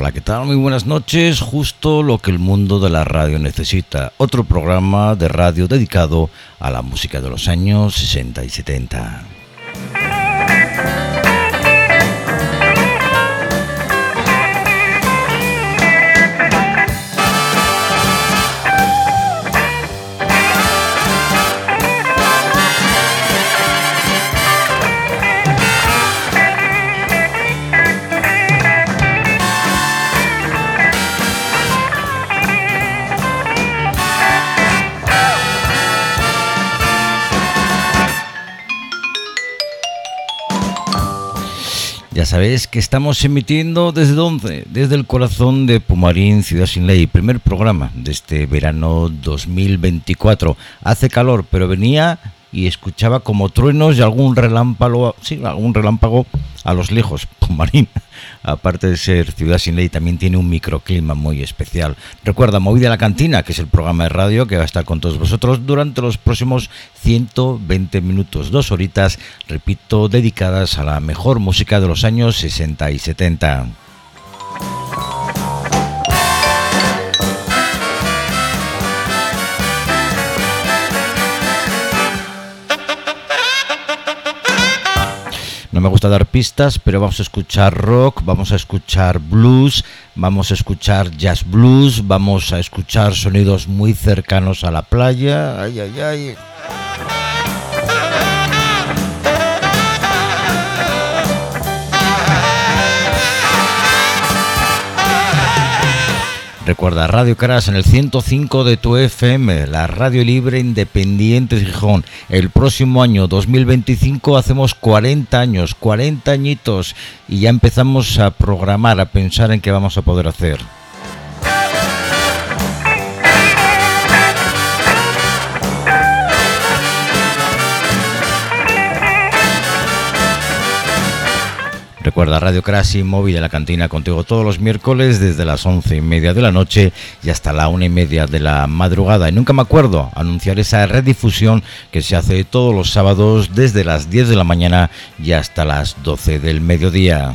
Hola, ¿qué tal? Muy buenas noches. Justo lo que el mundo de la radio necesita. Otro programa de radio dedicado a la música de los años 60 y 70. Ya sabéis que estamos emitiendo ¿desde dónde? Desde el corazón de Pumarín, Ciudad Sin Ley, primer programa de este verano 2024. Hace calor, pero venía y escuchaba como truenos y algún relámpago a los lejos. Pumarín, aparte de ser Ciudad Sin Ley, también tiene un microclima muy especial. Recuerda, Movida la Cantina, que es el programa de radio que va a estar con todos vosotros durante los próximos 120 minutos, 2 horitas, repito, dedicadas a la mejor música de los años 60 y 70. No me gusta dar pistas, pero vamos a escuchar rock, vamos a escuchar blues, vamos a escuchar jazz blues, vamos a escuchar sonidos muy cercanos a la playa. Ay, ay, ay. Recuerda, Radio Caras en el 105 de tu FM, la radio libre independiente de Gijón. El próximo año 2025 hacemos 40 años, 40 añitos, y ya empezamos a programar, a pensar en qué vamos a poder hacer. Recuerda, Radio Crash y Móvil de la Cantina contigo todos los miércoles desde las 11:30 de la noche y hasta la 1:30 de la madrugada. Y nunca me acuerdo anunciar esa redifusión que se hace todos los sábados desde las 10 de la mañana y hasta las 12 del mediodía.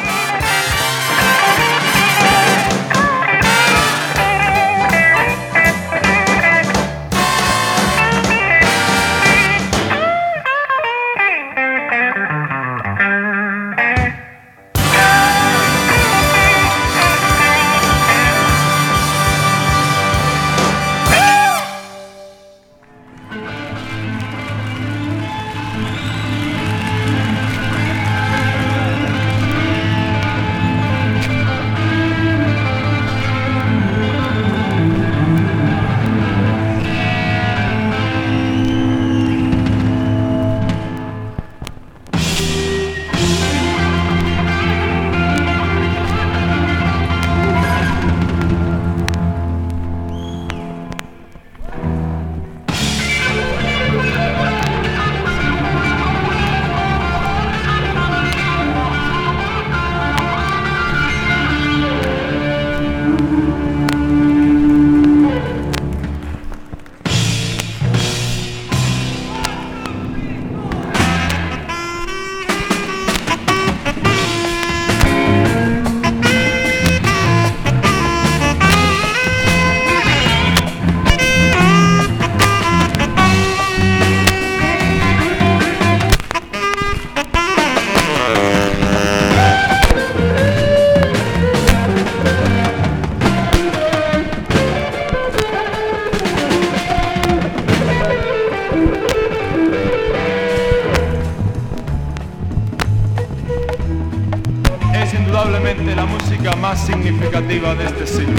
significativa de este siglo.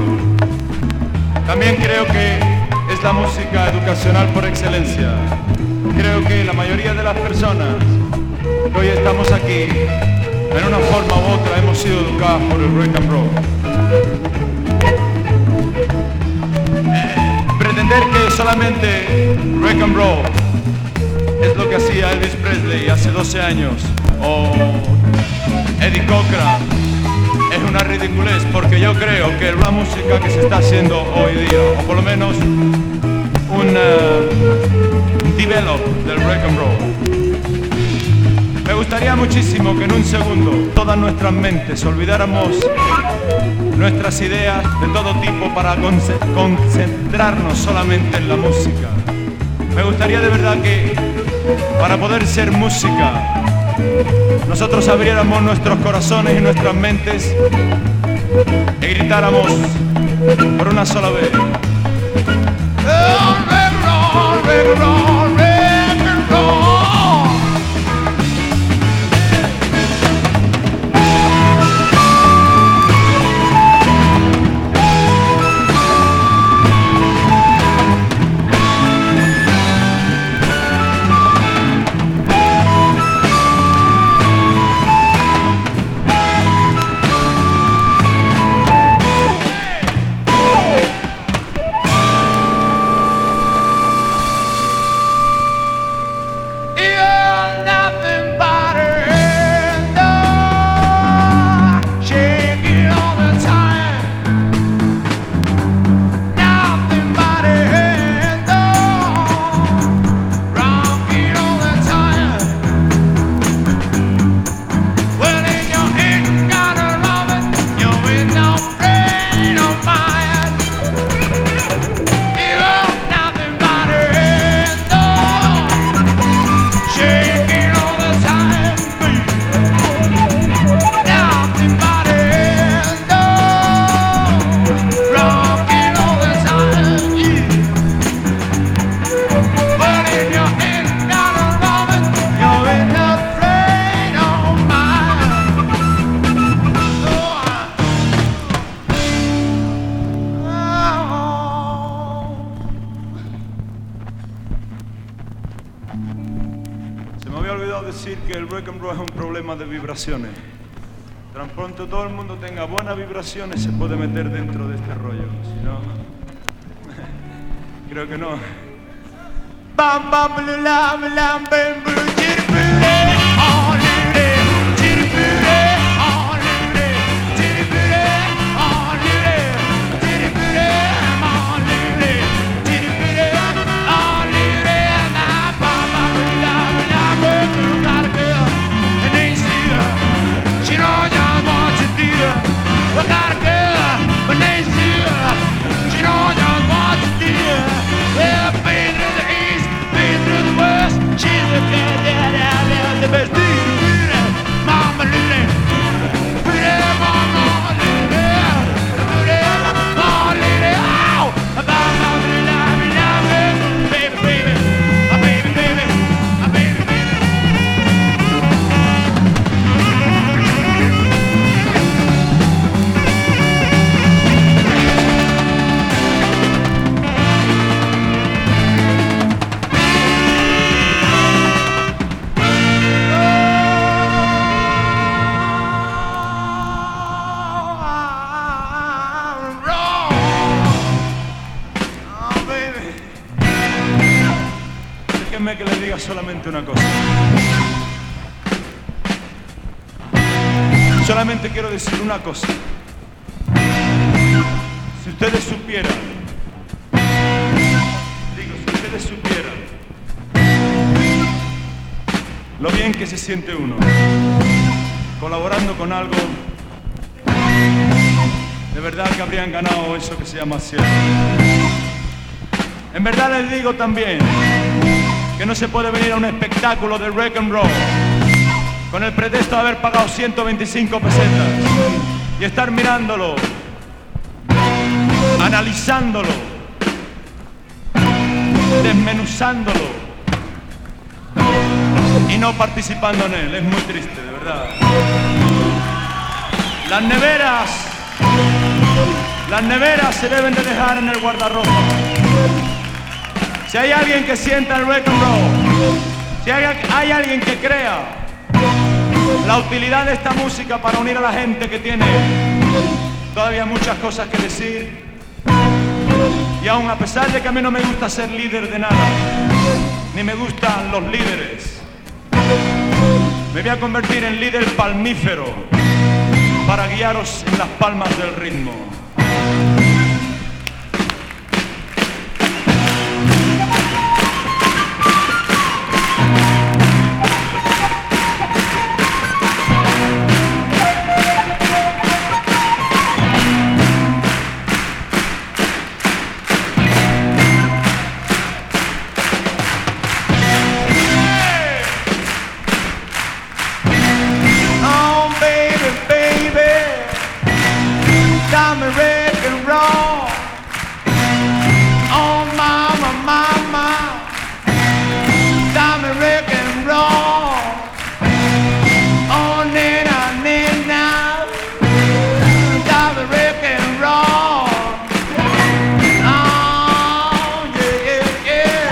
También creo que es la música educacional por excelencia. Creo que la mayoría de las personas que hoy estamos aquí, en una forma u otra, hemos sido educadas por el rock and roll. Pretender que solamente rock and roll es lo que hacía Elvis Presley hace 12 años o Eddie Cochran es una ridiculez, porque yo creo que la música que se está haciendo hoy día, o por lo menos un develop del rock and roll, me gustaría muchísimo que en un segundo todas nuestras mentes olvidáramos nuestras ideas de todo tipo para concentrarnos solamente en la música. Me gustaría de verdad que para poder ser música nosotros abriéramos nuestros corazones y nuestras mentes y gritáramos por una sola vez. Tan pronto todo el mundo tenga buenas vibraciones se puede meter dentro de este rollo, si no, creo que no. Bam bam blam blam bam bam que les diga solamente una cosa. Solamente quiero decir una cosa. Si ustedes supieran, si ustedes supieran lo bien que se siente uno colaborando con algo, de verdad que habrían ganado eso que se llama cielo. En verdad les digo también que no se puede venir a un espectáculo de rock and roll con el pretexto de haber pagado 125 pesetas y estar mirándolo, analizándolo, desmenuzándolo y no participando en él. Es muy triste, de verdad. Las neveras se deben de dejar en el guardarropa. Si hay alguien que sienta el rock and roll, si hay alguien que crea la utilidad de esta música para unir a la gente que tiene todavía muchas cosas que decir, y aun a pesar de que a mí no me gusta ser líder de nada, ni me gustan los líderes, me voy a convertir en líder palmífero para guiaros en las palmas del ritmo. dame rock and roll. Oh mama, mama, dame rock and roll. Oh nena, nena, dame rock and roll. Oh yeah, yeah, yeah.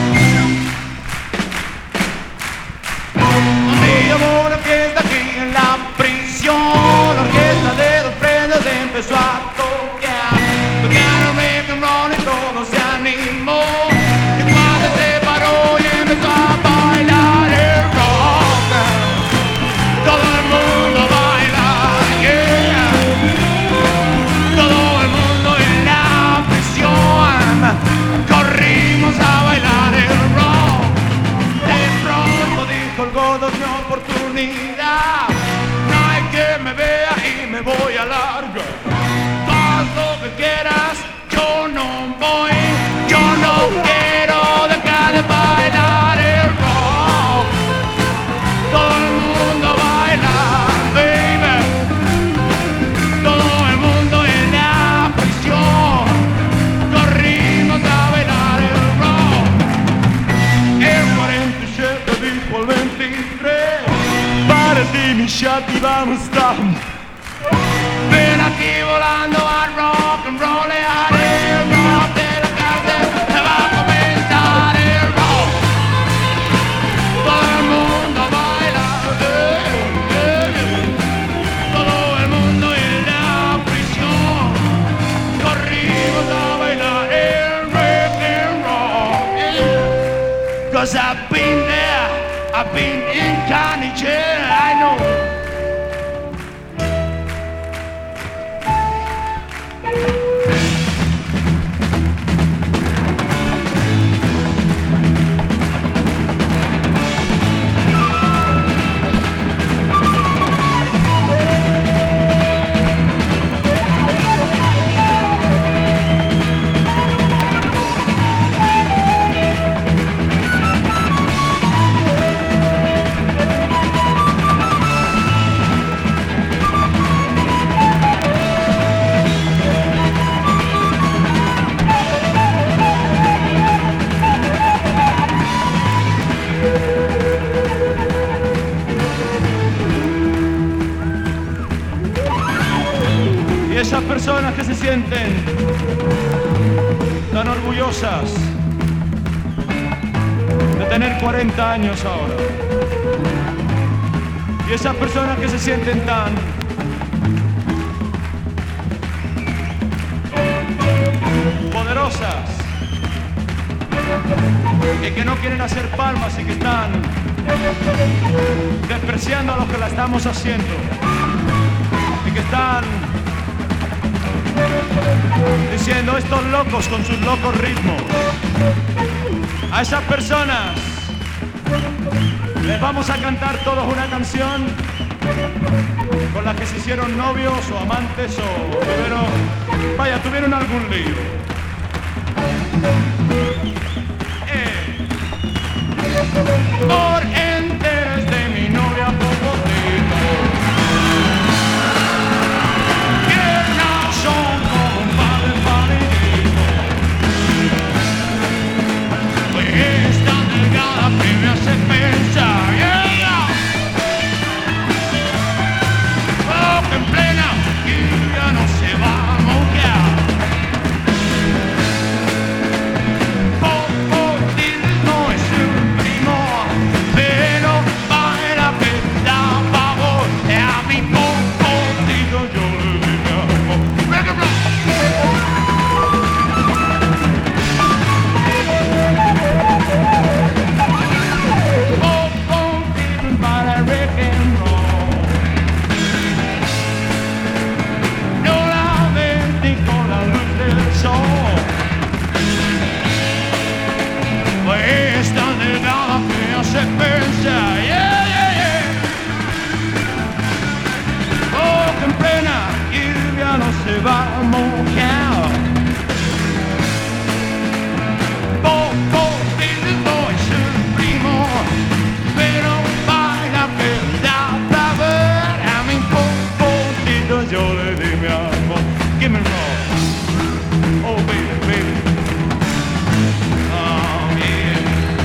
Mi amor, la fiesta aquí en la prisión, la orquesta de dos prendas empezó a tocar. Tocaron rock and roll y todo se animó. Y cuando se paró y empezó a bailar el rock, todo el mundo baila, yeah. Todo el mundo en la prisión corrimos a bailar el rock. De pronto dijo el gordo, mi oportunidad. No hay que me vea y me voy a largo. Haz lo que quieras, yo no voy. Yo no quiero dejar de bailar el rock. Todo el mundo baila, baby. Todo el mundo en la prisión corrimos a bailar el rock. El 47 dijo el 23, para ti mi chat y vamos down. Ven aquí volando al rock and roll, el rock de la cárcel, se va a comenzar el rock. Todo el mundo baila, todo el mundo en la prisión corrimos a bailar el rock and roll. Cause I've been there, I've been in county jail, I know. Esas personas que se sienten tan orgullosas de tener 40 años ahora, y esas personas que se sienten tan poderosas y que no quieren hacer palmas y que están despreciando a los que la estamos haciendo y que están diciendo estos locos con sus locos ritmos. A esas personas les vamos a cantar todos una canción con la que se hicieron novios o amantes o tuvieron algún lío. Por interés de mi novia Popotito, son como un padre paridito. Es tan delgada que me hace pensar, yeah. Oh, que en plena lluvia no se va a mojar. Popotito es un primo, pero baila que da pavor. A mi Popotito yo le digo amor. Para rock and roll, no la ves ni con la luz del sol, pues tan delgada que hace pensar, yeah, yeah, yeah. Oh, que en plena lluvia no se va a mojar. Popotito es el primo, pero baila que da para ver. A mi Popotito yo le di mi amor. give me roll. Oh baby, baby. Oh yeah.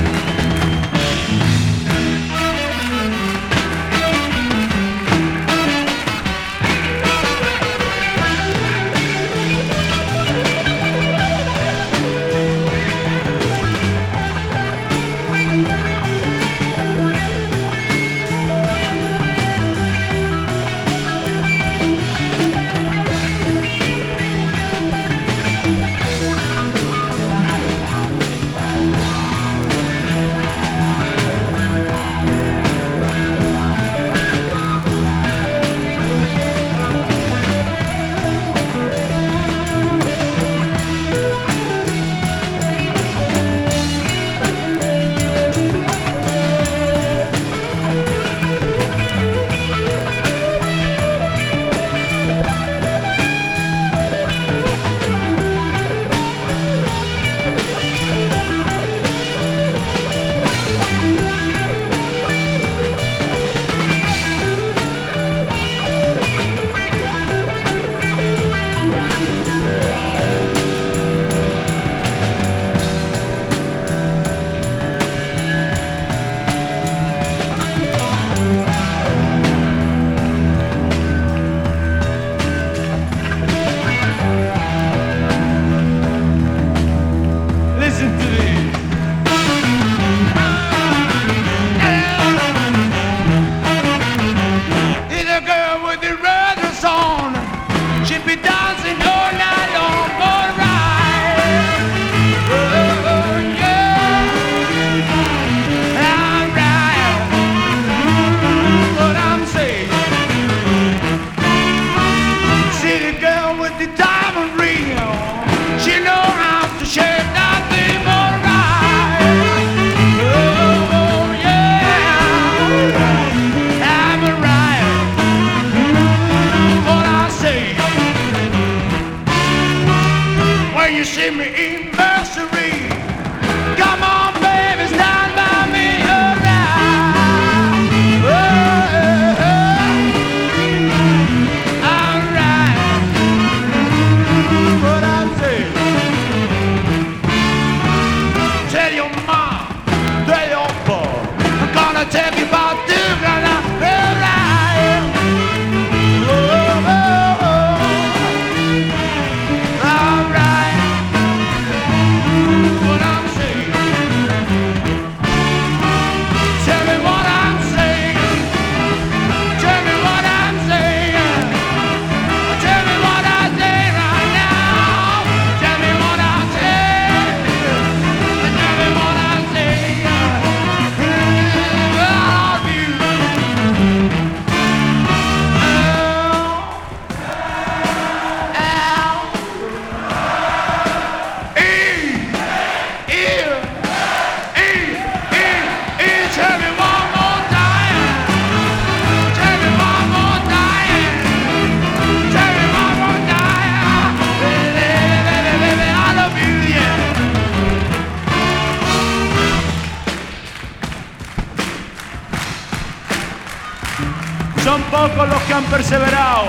Son pocos los que han perseverado.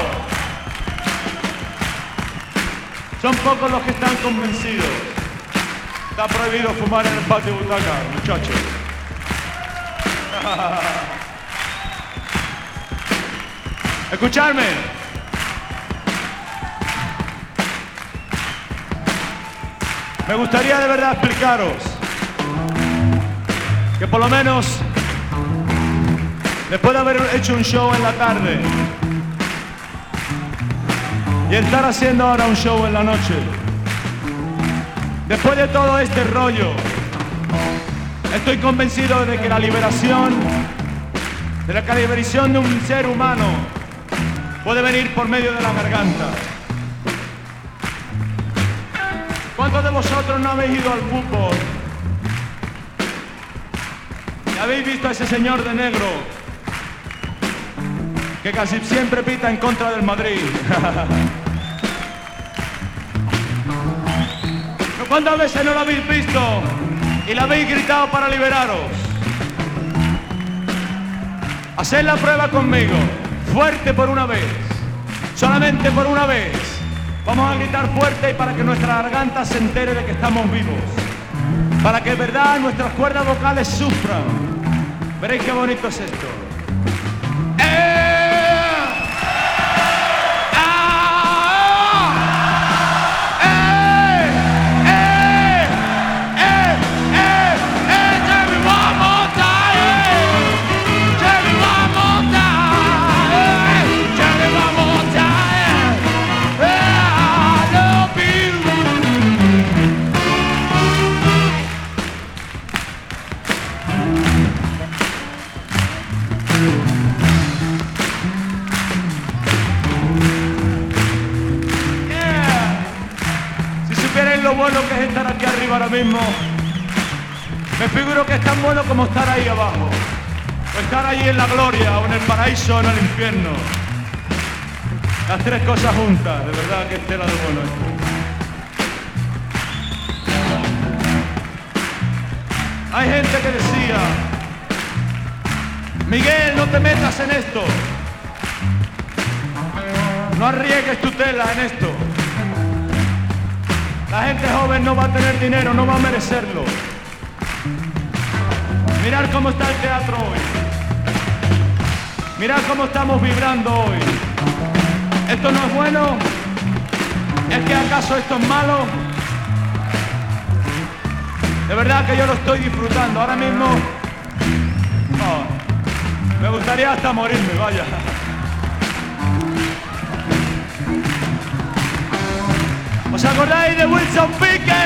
Son pocos los que están convencidos. Está prohibido fumar en el patio de butaca, muchachos. Escuchadme. Me gustaría de verdad explicaros que por lo menos después de haber hecho un show en la tarde y estar haciendo ahora un show en la noche, después de todo este rollo, estoy convencido de que la liberación de un ser humano puede venir por medio de la garganta. ¿Cuántos de vosotros no habéis ido al fútbol y habéis visto a ese señor de negro que casi siempre pita en contra del Madrid? ¿Cuántas veces no lo habéis visto y le habéis gritado para liberaros? Haced la prueba conmigo, fuerte por una vez, solamente por una vez. Vamos a gritar fuerte y para que nuestra garganta se entere de que estamos vivos. Para que en verdad nuestras cuerdas vocales sufran. Veréis qué bonito es esto. Lo bueno que es estar aquí arriba ahora mismo, me figuro que es tan bueno como estar ahí abajo, o estar ahí en la gloria, o en el paraíso, o en el infierno. Las tres cosas juntas, de verdad que es tela de bueno esto. Hay gente que decía, Miguel, no te metas en esto, no arriesgues tu tela en esto. La gente joven no va a tener dinero, no va a merecerlo. Mirad cómo está el teatro hoy. Mirad cómo estamos vibrando hoy. ¿Esto no es bueno? ¿Es que acaso esto es malo? De verdad que yo lo estoy disfrutando. Ahora mismo, no, me gustaría hasta morirme, vaya. ¿Os acordáis de Wilson Pique?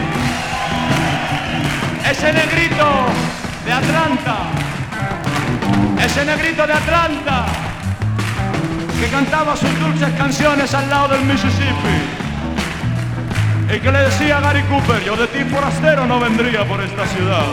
Ese negrito de Atlanta. Ese negrito de Atlanta que cantaba sus dulces canciones al lado del Mississippi y que le decía a Gary Cooper, yo de ti forastero no vendría por esta ciudad.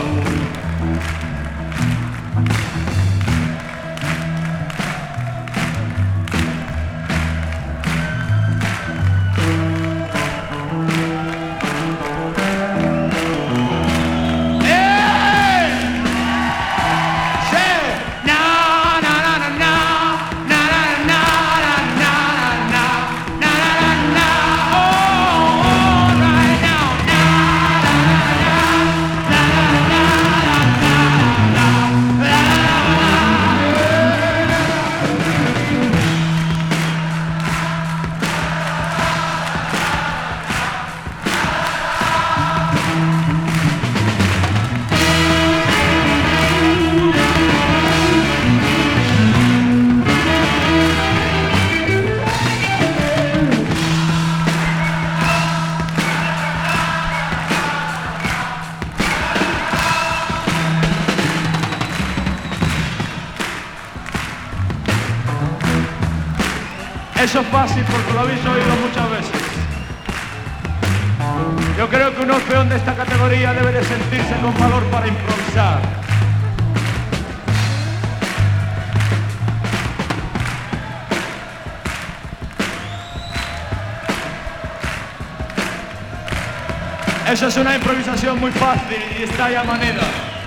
Eso es fácil porque lo habéis oído muchas veces. Yo creo que un orfeón de esta categoría debe de sentirse con valor para improvisar. Eso es una improvisación muy fácil y está ya manera.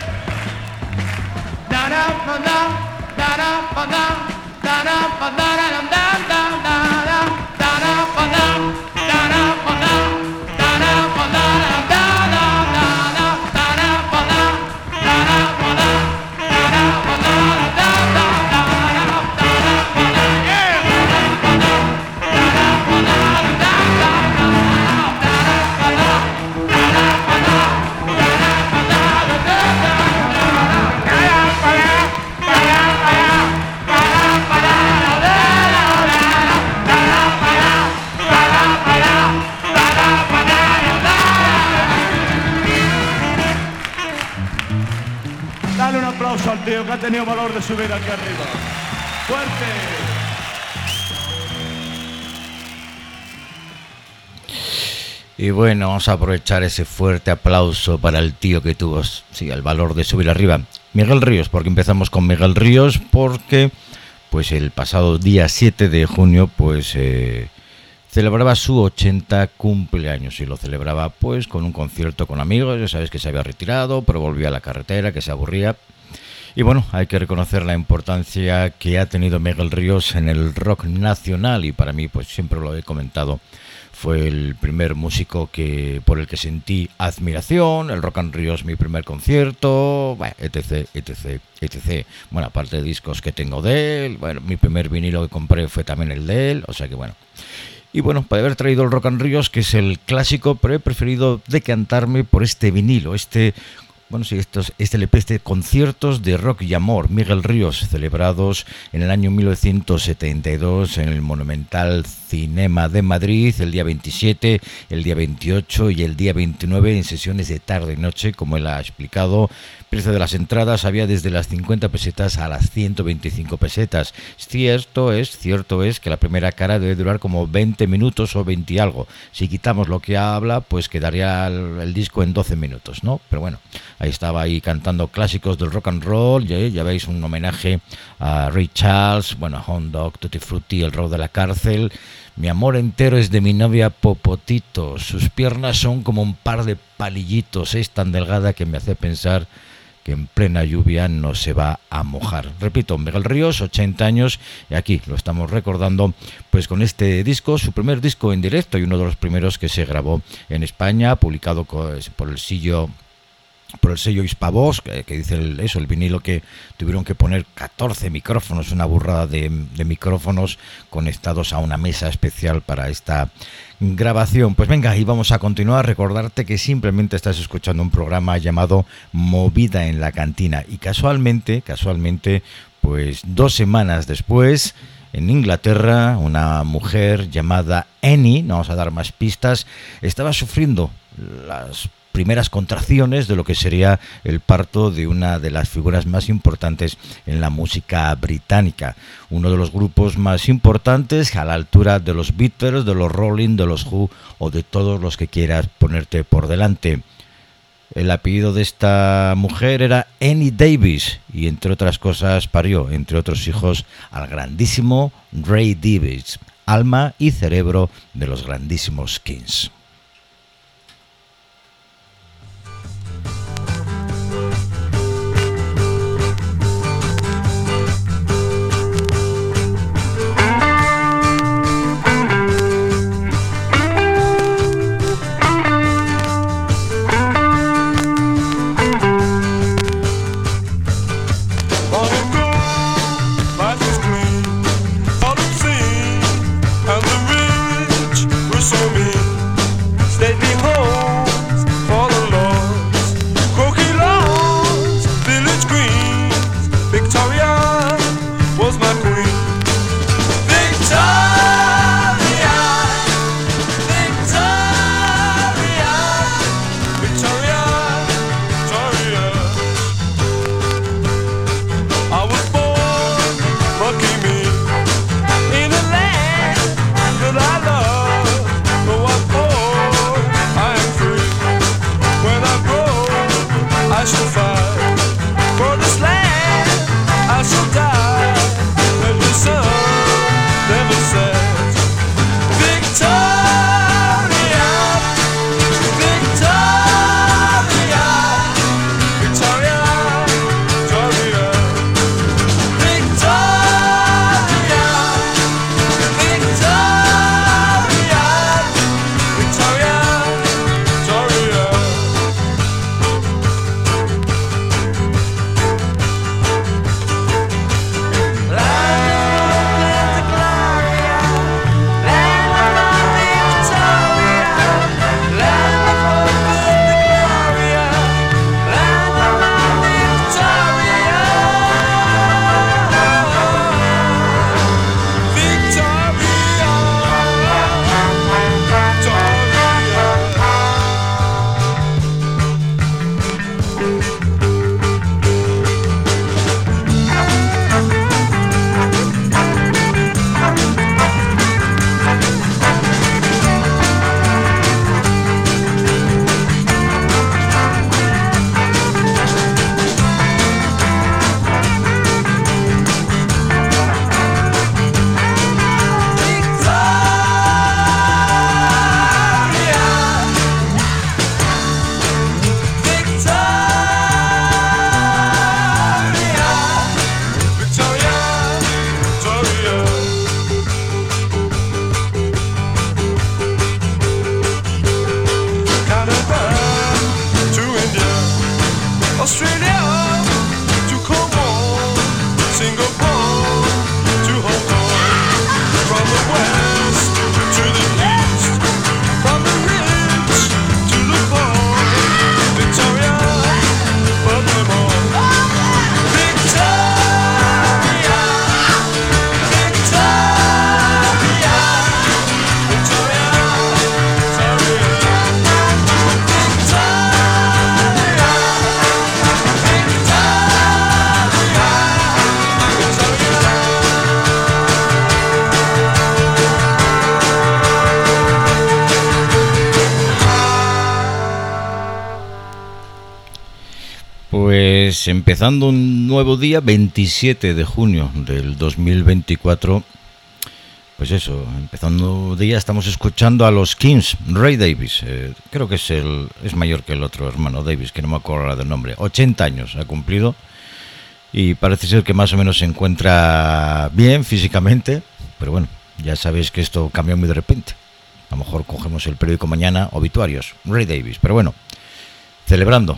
Dale un aplauso al tío que ha tenido valor de subir aquí arriba. ¡Fuerte! Y bueno, vamos a aprovechar ese fuerte aplauso para el tío que tuvo, sí, el valor de subir arriba. Miguel Ríos, porque empezamos con Miguel Ríos, porque pues el pasado día 7 de junio pues celebraba su 80 cumpleaños y lo celebraba pues con un concierto con amigos. Ya sabes que se había retirado, pero volvía a la carretera, que se aburría. Y bueno, hay que reconocer la importancia que ha tenido Miguel Ríos en el rock nacional, y para mí, pues siempre lo he comentado, fue el primer músico por el que sentí admiración. El Rock and Ríos, mi primer concierto, bueno, etc, etc, etc. Bueno, aparte de discos que tengo de él, bueno, mi primer vinilo que compré fue también el de él, o sea que bueno. Y bueno, para haber traído el Rock and Ríos, que es el clásico, pero he preferido decantarme por este vinilo, bueno, sí, este LP, conciertos de rock y amor, Miguel Ríos, celebrados en el año 1972 en el Monumental Cinema de Madrid, el día 27, el día 28 y el día 29 en sesiones de tarde y noche, como él ha explicado. El precio de las entradas había desde las 50 pesetas a las 125 pesetas. Cierto es que la primera cara debe durar como 20 minutos o 20 y algo. Si quitamos lo que habla, pues quedaría el disco en 12 minutos, ¿no? Pero bueno, ahí estaba cantando clásicos del rock and roll, ya veis, un homenaje a Ray Charles, bueno, Hound Dog, Tutti Frutti, El Rock de la Cárcel. Mi amor entero es de mi novia Popotito, sus piernas son como un par de palillitos, es tan delgada que me hace pensar que en plena lluvia no se va a mojar. Repito, Miguel Ríos, 80 años, y aquí lo estamos recordando pues con este disco, su primer disco en directo y uno de los primeros que se grabó en España, publicado por el sello Hispavox, que dice el vinilo que tuvieron que poner 14 micrófonos, una burrada de micrófonos conectados a una mesa especial para esta grabación. Pues venga, y vamos a continuar. Recordarte que simplemente estás escuchando un programa llamado Movida en la Cantina, y casualmente, pues 2 semanas después, en Inglaterra, una mujer llamada Annie, no vamos a dar más pistas, estaba sufriendo las primeras contracciones de lo que sería el parto de una de las figuras más importantes en la música británica, uno de los grupos más importantes a la altura de los Beatles, de los Rolling, de los Who o de todos los que quieras ponerte por delante. El apellido de esta mujer era Annie Davis y entre otras cosas parió, entre otros hijos, al grandísimo Ray Davis, alma y cerebro de los grandísimos Kings. So mean, Pues empezando un nuevo día, 27 de junio del 2024. Pues eso, empezando un día estamos escuchando a los Kings, Ray Davies. Creo que es mayor que el otro hermano Davies, que no me acuerdo ahora del nombre. 80 años ha cumplido y parece ser que más o menos se encuentra bien físicamente. Pero bueno, ya sabéis que esto cambió muy de repente. A lo mejor cogemos el periódico mañana, obituarios, Ray Davies. Pero bueno, celebrando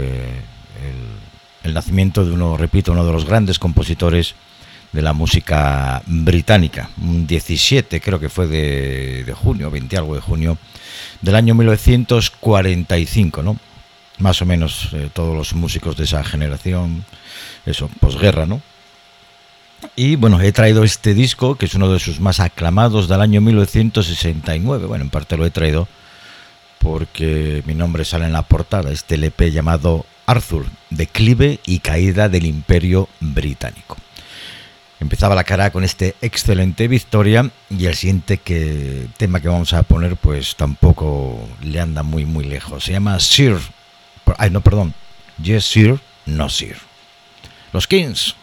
el nacimiento de uno de los grandes compositores de la música británica, un 17 creo que fue de junio, 20 algo de junio del año 1945, ¿no? Más o menos todos los músicos de esa generación, eso, posguerra, ¿no? Y bueno, he traído este disco, que es uno de sus más aclamados del año 1969, bueno, en parte lo he traído porque mi nombre sale en la portada, este LP llamado Arthur, declive y caída del Imperio Británico. Empezaba la cara con este excelente Victoria y el siguiente tema que vamos a poner pues tampoco le anda muy lejos. Se llama Sir. Yes Sir, no Sir. Los Kings.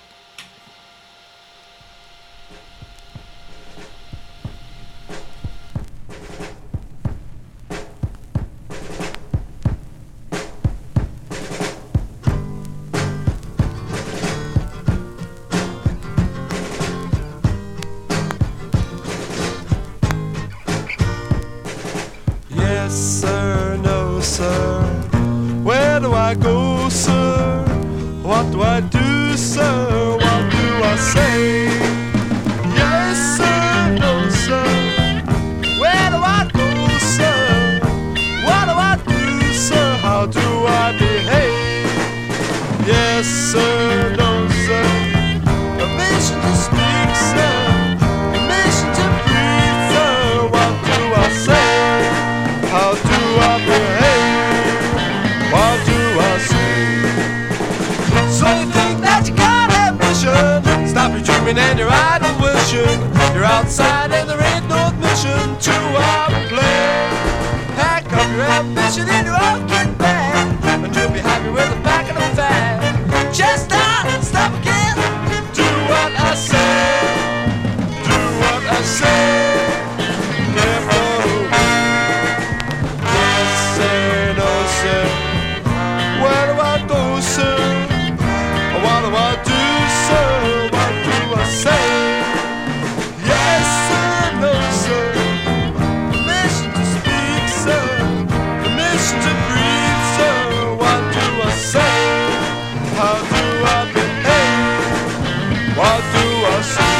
I go, sir? What do I do, sir? What do I say? Yes, sir, no, sir. Where do I go, sir? What do I do, sir? How do I behave? Yes, sir, no, sir. Permission to speak, sir. Permission to breathe, sir. What do I say? How do I behave? What do I say? So you think that you got ambition? Stop your dreaming and your idle wishing. You're outside and there ain't no admission to our play. Pack up your ambition in your own kit bag, and you'll be happy with the back of the bag. Just stop again. Do what I say. Do what I say. Careful. Yes, say, no, say. Where do I go, sir? What do I do, sir? What do I say? Yes, sir, no, sir. Permission to speak, sir. Permission to breathe, sir. What do I say? How do I behave? What do I say?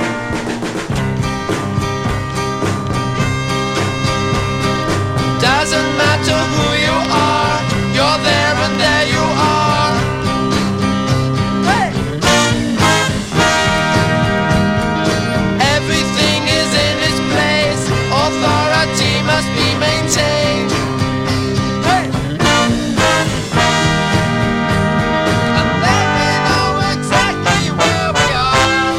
Doesn't matter who you are, you're there and there you are. Hey! Everything is in its place. Authority must be maintained. Hey! And then we know exactly where we are.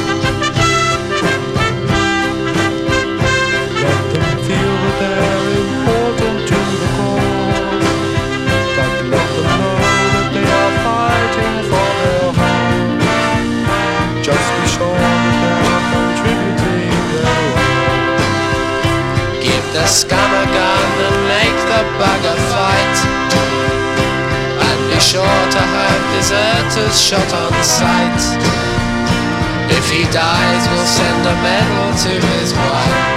Let them feel that they're important to the core. Let them know that they are fighting for their home. Just be sure that they're contributing their own. Give the scum a gun and make the bugger fight. And be sure to have deserters shot on sight. If he dies, we'll send a medal to his wife.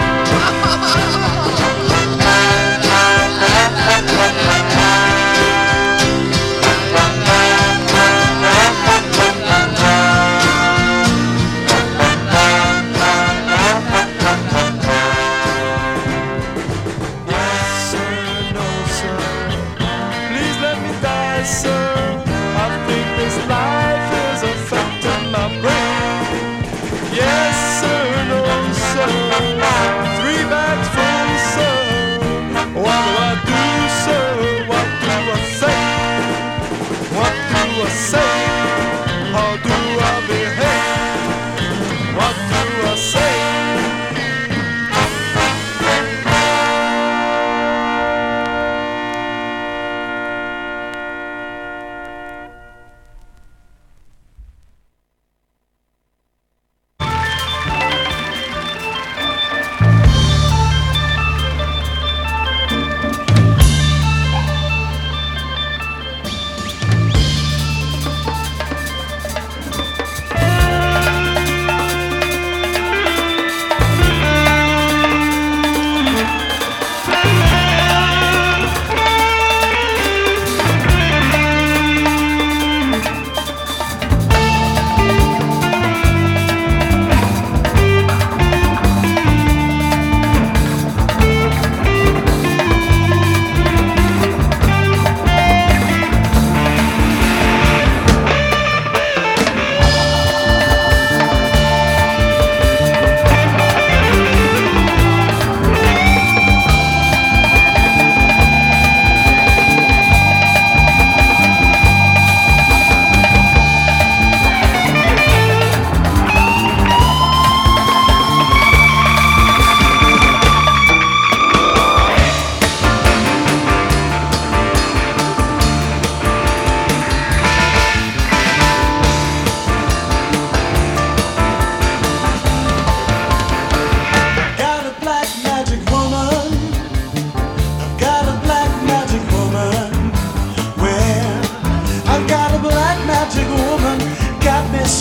Yes, sir, no, sir. 3 bags full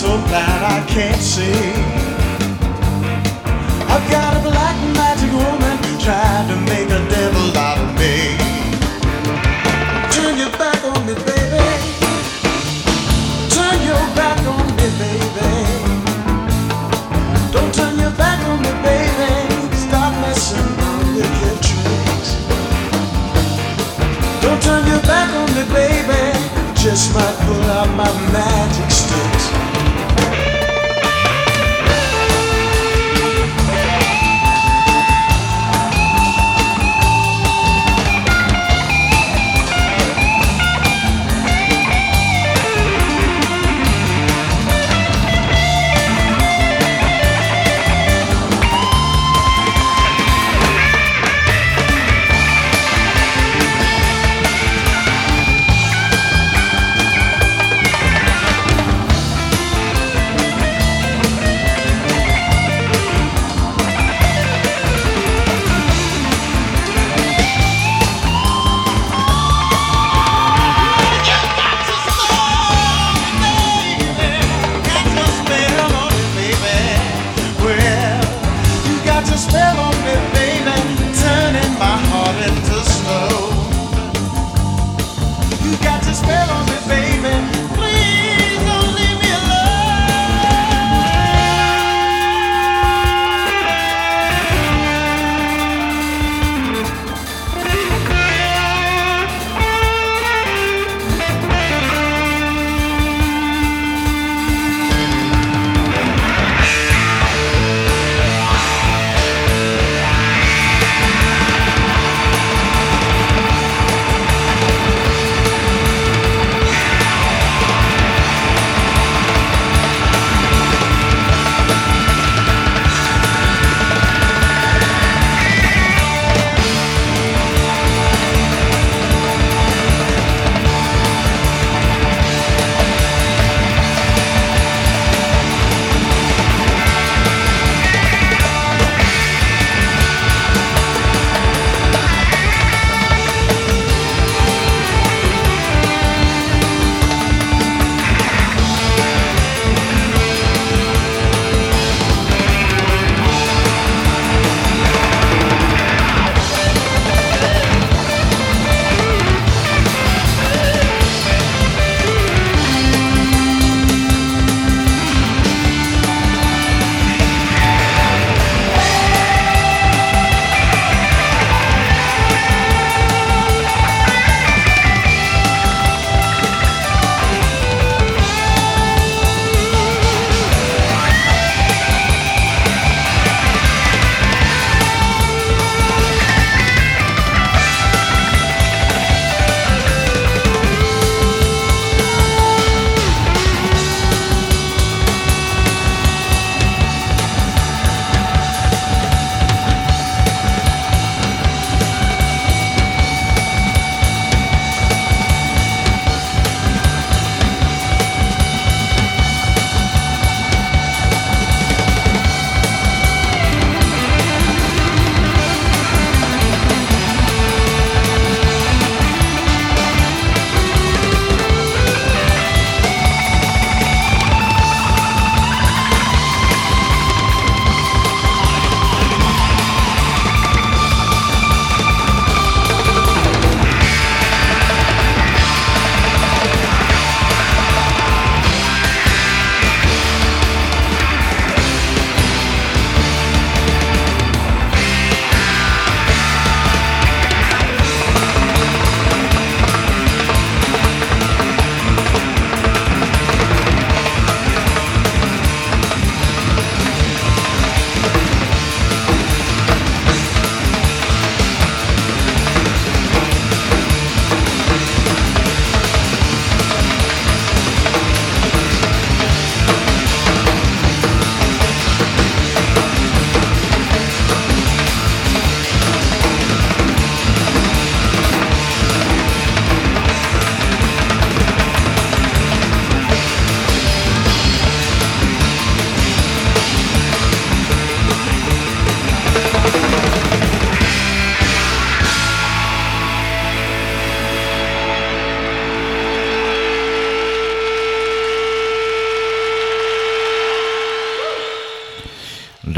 so blind I can't see. I've got a black magic woman trying to make a devil out of me. Turn your back on me, baby. Turn your back on me, baby. Don't turn your back on me, baby. Stop messing with your tricks. Don't turn your back on me, baby. Just might pull out my magic sticks.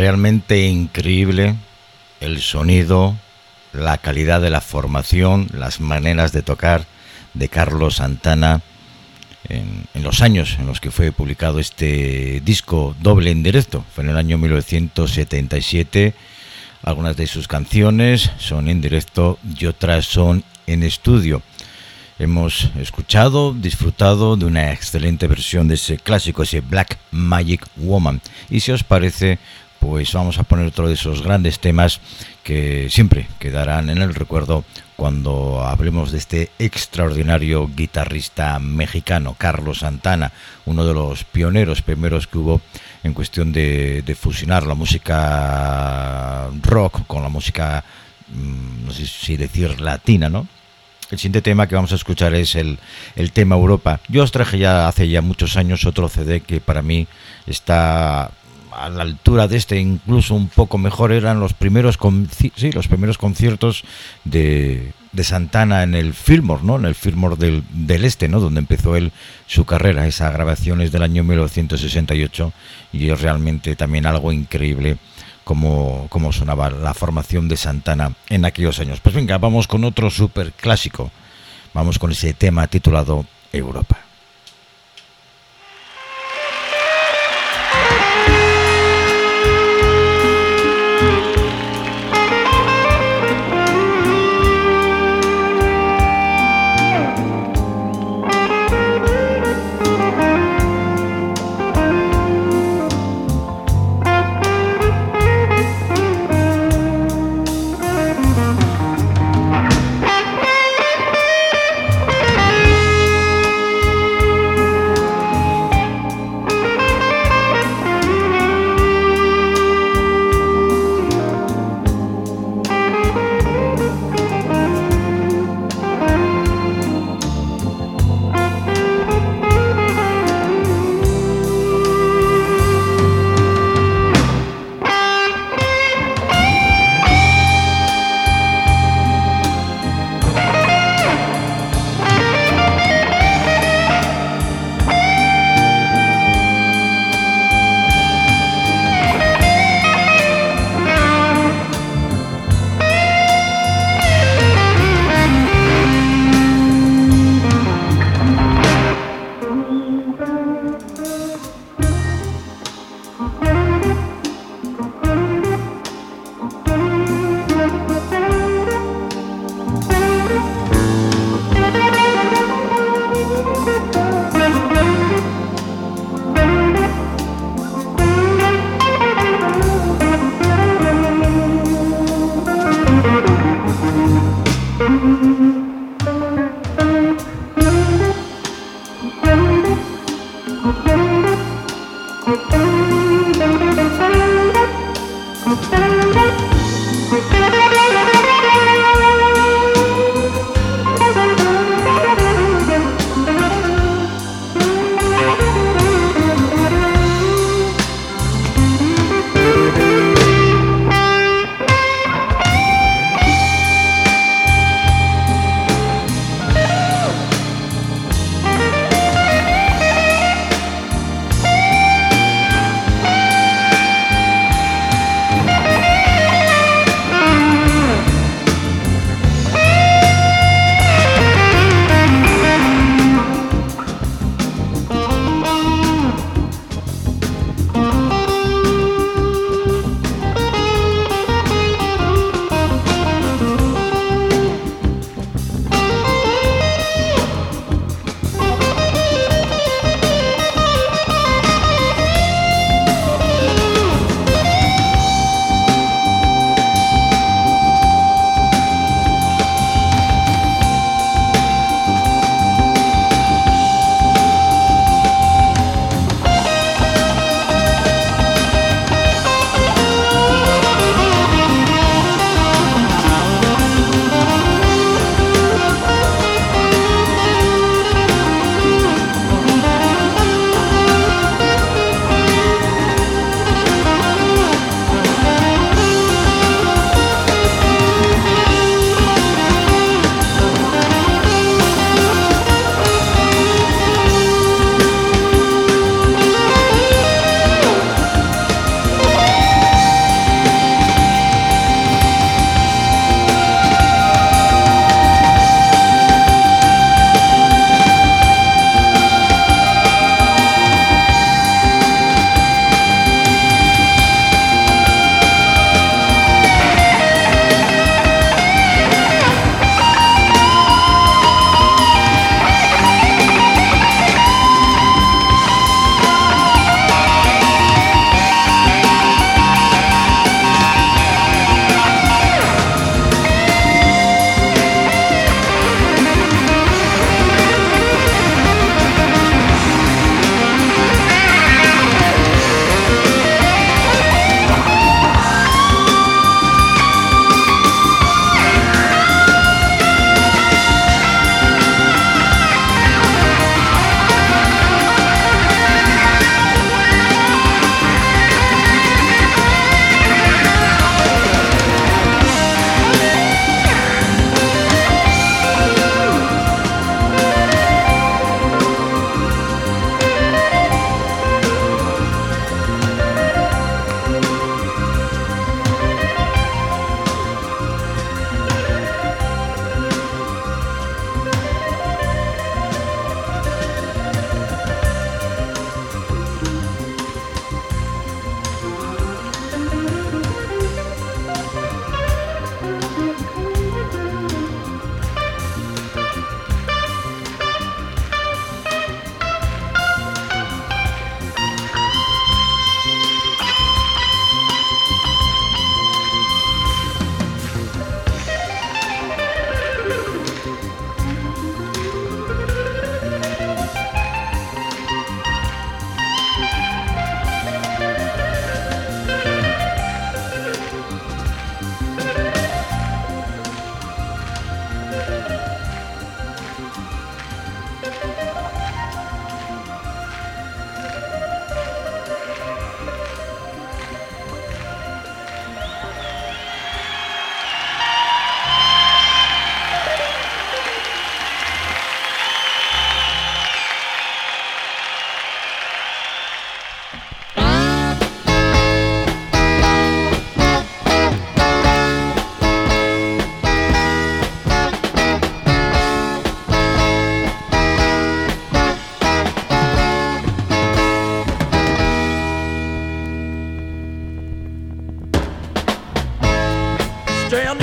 realmente increíble el sonido, la calidad de la formación, las maneras de tocar de Carlos Santana en los años en los que fue publicado este disco doble en directo. Fue en el año 1977. Algunas de sus canciones son en directo y otras son en estudio. Hemos escuchado, disfrutado de una excelente versión de ese clásico, ese Black Magic Woman. Y si os parece, pues vamos a poner otro de esos grandes temas que siempre quedarán en el recuerdo cuando hablemos de este extraordinario guitarrista mexicano, Carlos Santana, uno de los pioneros primeros que hubo en cuestión de fusionar la música rock con la música, no sé si decir latina, ¿no? El siguiente tema que vamos a escuchar es el tema Europa. Yo os traje ya hace ya muchos años otro CD que para mí está a la altura de este, incluso un poco mejor. Eran los primeros conciertos de Santana en el Fillmore, ¿no? En el Fillmore del Este, ¿no? Donde empezó él su carrera. Esa grabación es del año 1968 y es realmente también algo increíble como sonaba la formación de Santana en aquellos años. Pues venga, vamos con otro súper clásico. Vamos con ese tema titulado Europa.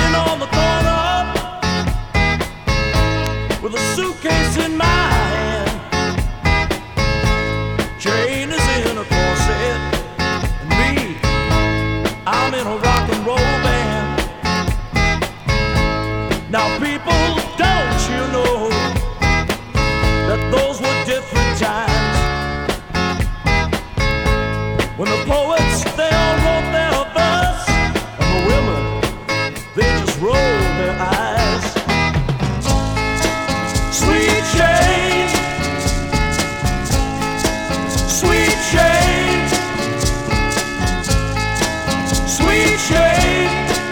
sitting on the corner with a suitcase in my hand. Jane is in a corset, and me, I'm in a rock and roll band. Now people, don't you know that those were different times, when the poets, they all wrote their verse, and the women, they just rolled their eyes. Sweet Jane, sweet Jane, sweet Jane.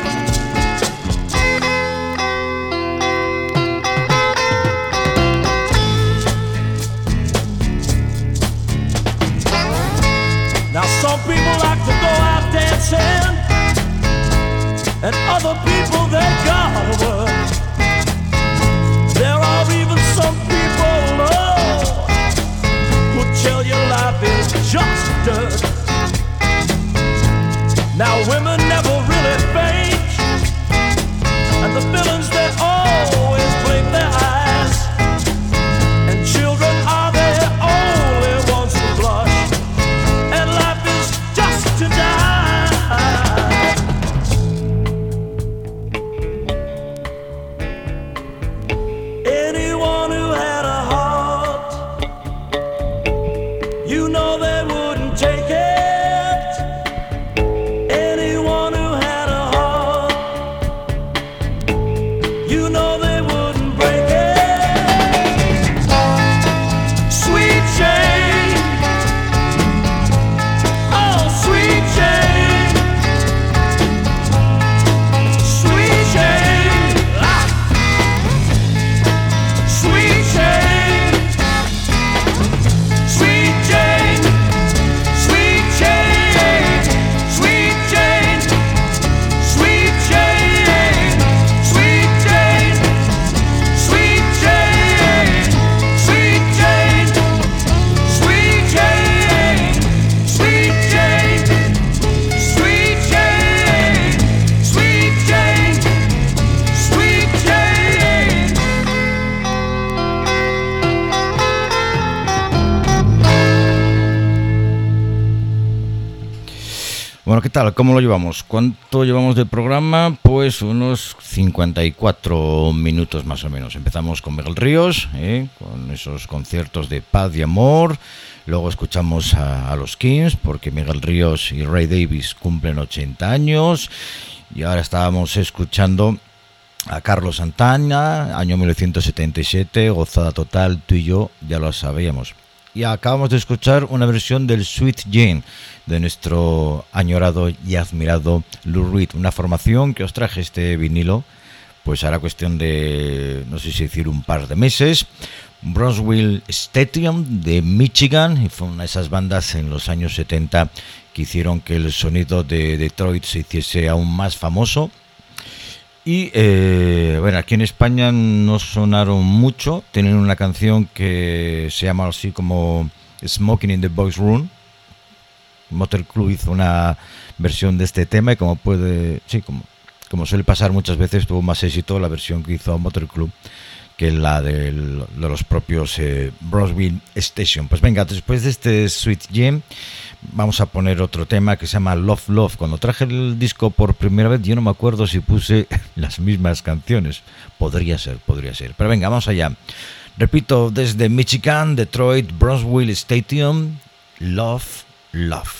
Now some people like to go out dancing, and other people they gotta work. There are even some people, oh, who tell you life is just dirt. Now women never really faint, and the villains they always blink their eyes, and children are their only ones to blush, and life is just to die. Anyone who had a heart, you know they wouldn't take it. Anyone who had a heart, you know they wouldn't break it. Sweet Jane, oh sweet Jane, sweet Jane, ah. Sweet Jane, sweet Jane, sweet Jane, sweet Jane, sweet Jane, sweet Jane, sweet Jane, sweet Jane, sweet Jane, sweet Jane, sweet Jane, sweet Jane, sweet Jane. Bueno, ¿qué tal? ¿Cómo lo llevamos? ¿Cuánto llevamos de programa? Pues unos 54 minutos más o menos. Empezamos con Miguel Ríos, con esos conciertos de paz y amor. Luego escuchamos a los Kings, porque Miguel Ríos y Ray Davies cumplen 80 años. Y ahora estábamos escuchando a Carlos Santana, año 1977, gozada total, tú y yo ya lo sabíamos. Y acabamos de escuchar una versión del Sweet Jane de nuestro añorado y admirado Lou Reed, una formación que os traje este vinilo, pues hará cuestión de, no sé si decir un par de meses. Brownsville Stadium de Michigan, y fue una de esas bandas en los años 70 que hicieron que el sonido de Detroit se hiciese aún más famoso. Y bueno, aquí en España no sonaron mucho. Tienen una canción que se llama así como Smoking in the Boys Room. Motley Crue hizo una versión de este tema y como suele pasar muchas veces, tuvo más éxito la versión que hizo Motley Crue que la de los propios Brownsville Station. Pues venga, después de este Sweet Jam vamos a poner otro tema que se llama Love Love. Cuando traje el disco por primera vez yo no me acuerdo si puse las mismas canciones. Podría ser. Pero venga, vamos allá. Repito, desde Michigan, Detroit, Brownsville Stadium, Love Love.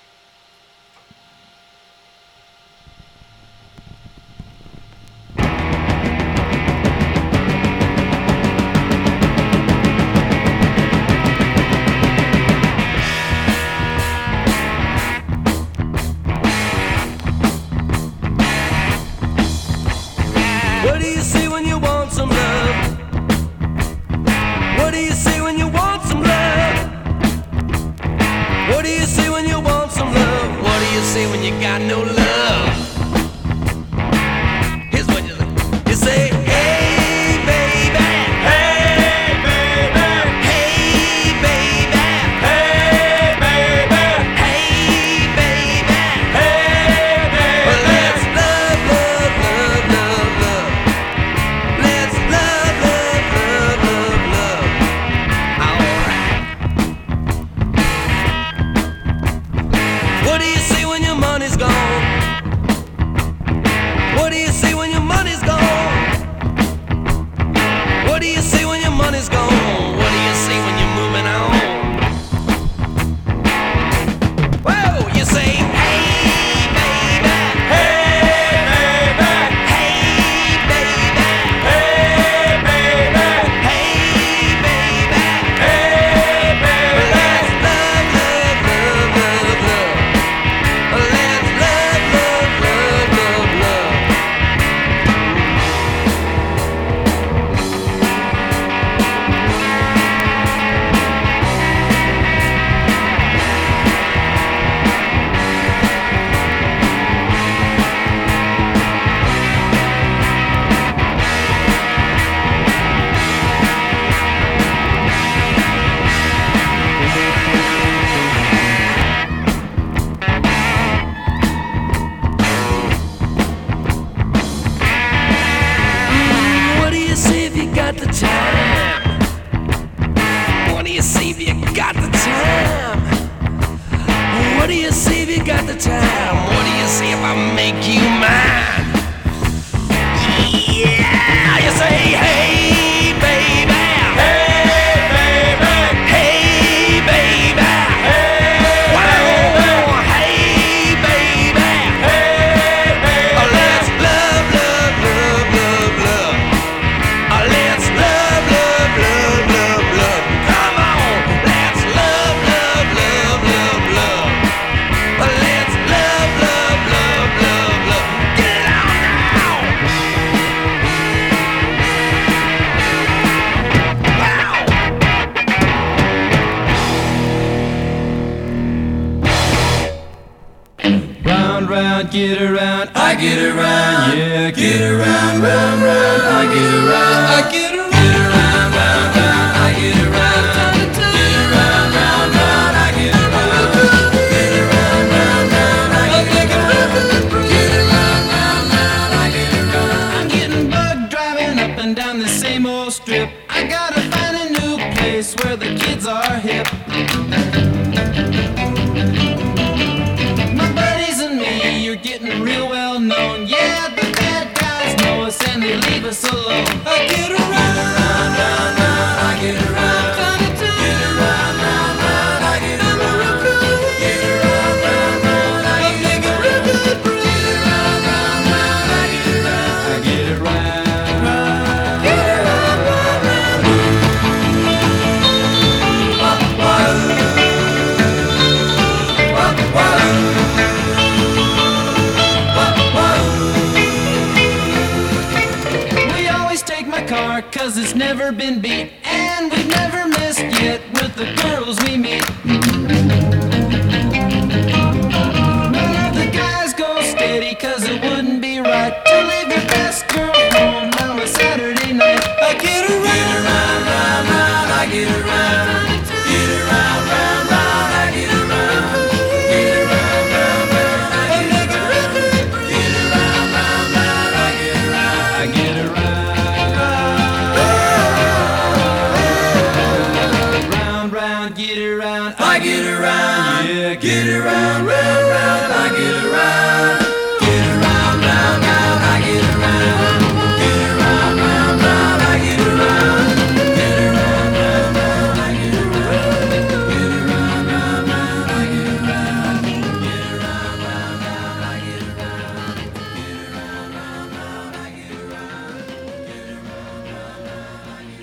What do you see when you want some love? What do you see when you want some love? What do you see when you want some love? What do you see when you got no love? Here's what you say, hey baby, hey baby, hey baby, hey baby, hey baby, hey baby. Well, let's love, love, love, love. time? What do you say if you got the time? What do you say if you got the time? What do you say if I make you mine? Yeah, you say, hey, baby. Hey, baby. Hey, baby. Hey, wow. Hey, baby. Hey, baby. Oh, let's love, love, love, love, love. Oh, let's love, love, love, love, love. Come on, let's love, love, love, love, love. Oh, let's love, love, love, love, love. Get it on now. Wow. Round, round, get around, I get around, yeah, get around, round, round, I get around, I get around, round, round, I get around, get around, round, round, I get around, get around, round, round, I get around, get around, round, round, I get around. I'm getting bugged driving up and down the same old strip. I gotta find a new place where the kids are hip. My buddies and me, you're getting real well known. Yeah, the bad guys know us and they leave us alone. I get around, round, round, round, I get around. Get around, round, round, I get around. Get around, round, round, I get around. Get around, round, round, I get around. I get around. Get around, round, round. We always take my car 'cause it's never been beat, and we've never missed yet with the girls we meet. None of the guys go steady 'cause it wouldn't be right to leave your best girl home on a Saturday night. I get around, round, round, round, I get around. Get around, round, round, I get around. Get around, round, round, I get around. Get around, round, round, I get around. I get around. Round, round, get around. I get around. Yeah, get around, round, round, I get around. Get around, round, round, I get around. Get around, round, round, I get around. Get around, round, round, I get around. Get around, round, round, I get around. Get around, round, round, I get around. Get around, round, round, I get around. Get around, round, round, I get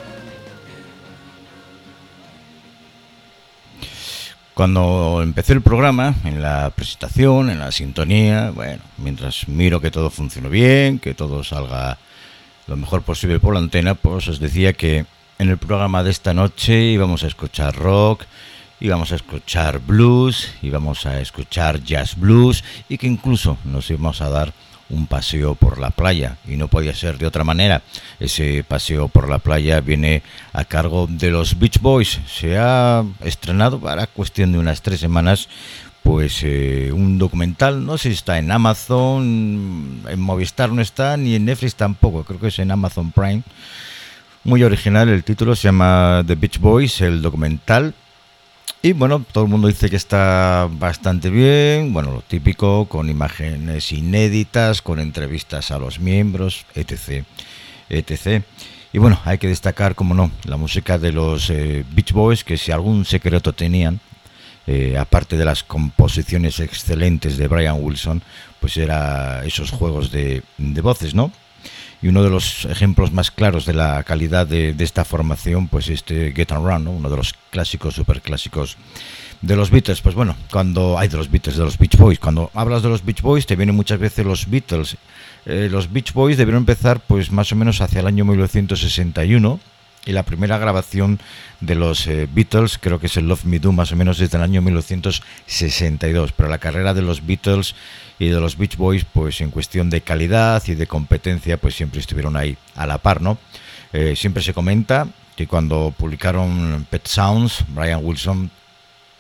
around. Cuando empecé el programa, en la presentación, en la sintonía, bueno, mientras miro que todo funcione bien, que todo salga lo mejor posible por la antena, pues os decía que en el programa de esta noche íbamos a escuchar rock, íbamos a escuchar blues, íbamos a escuchar jazz blues y que incluso nos íbamos a dar un paseo por la playa, y no podía ser de otra manera. Ese paseo por la playa viene a cargo de los Beach Boys. Se ha estrenado para cuestión de unas 3 semanas pues un documental, no sé si está en Amazon, en Movistar no está, ni en Netflix tampoco, creo que es en Amazon Prime. Muy original el título, se llama The Beach Boys, el documental. Y bueno, todo el mundo dice que está bastante bien, bueno, lo típico, con imágenes inéditas, con entrevistas a los miembros, etc, etc. Y bueno, hay que destacar, como no, la música de los Beach Boys, que si algún secreto tenían, aparte de las composiciones excelentes de Brian Wilson, pues era esos juegos de voces, ¿no? Y uno de los ejemplos más claros de la calidad de esta formación, pues Get Around, ¿no? Uno de los clásicos, superclásicos de los Beatles. Pues bueno, cuando hay de los Beatles, de los Beach Boys, cuando hablas de los Beach Boys te vienen muchas veces los Beatles. Los Beach Boys debieron empezar pues más o menos hacia el año 1961, y la primera grabación de los Beatles creo que es el Love Me Do, más o menos desde el año 1962. Pero la carrera de los Beatles y de los Beach Boys, pues en cuestión de calidad y de competencia, pues siempre estuvieron ahí a la par, ¿no? Siempre se comenta que cuando publicaron Pet Sounds, Brian Wilson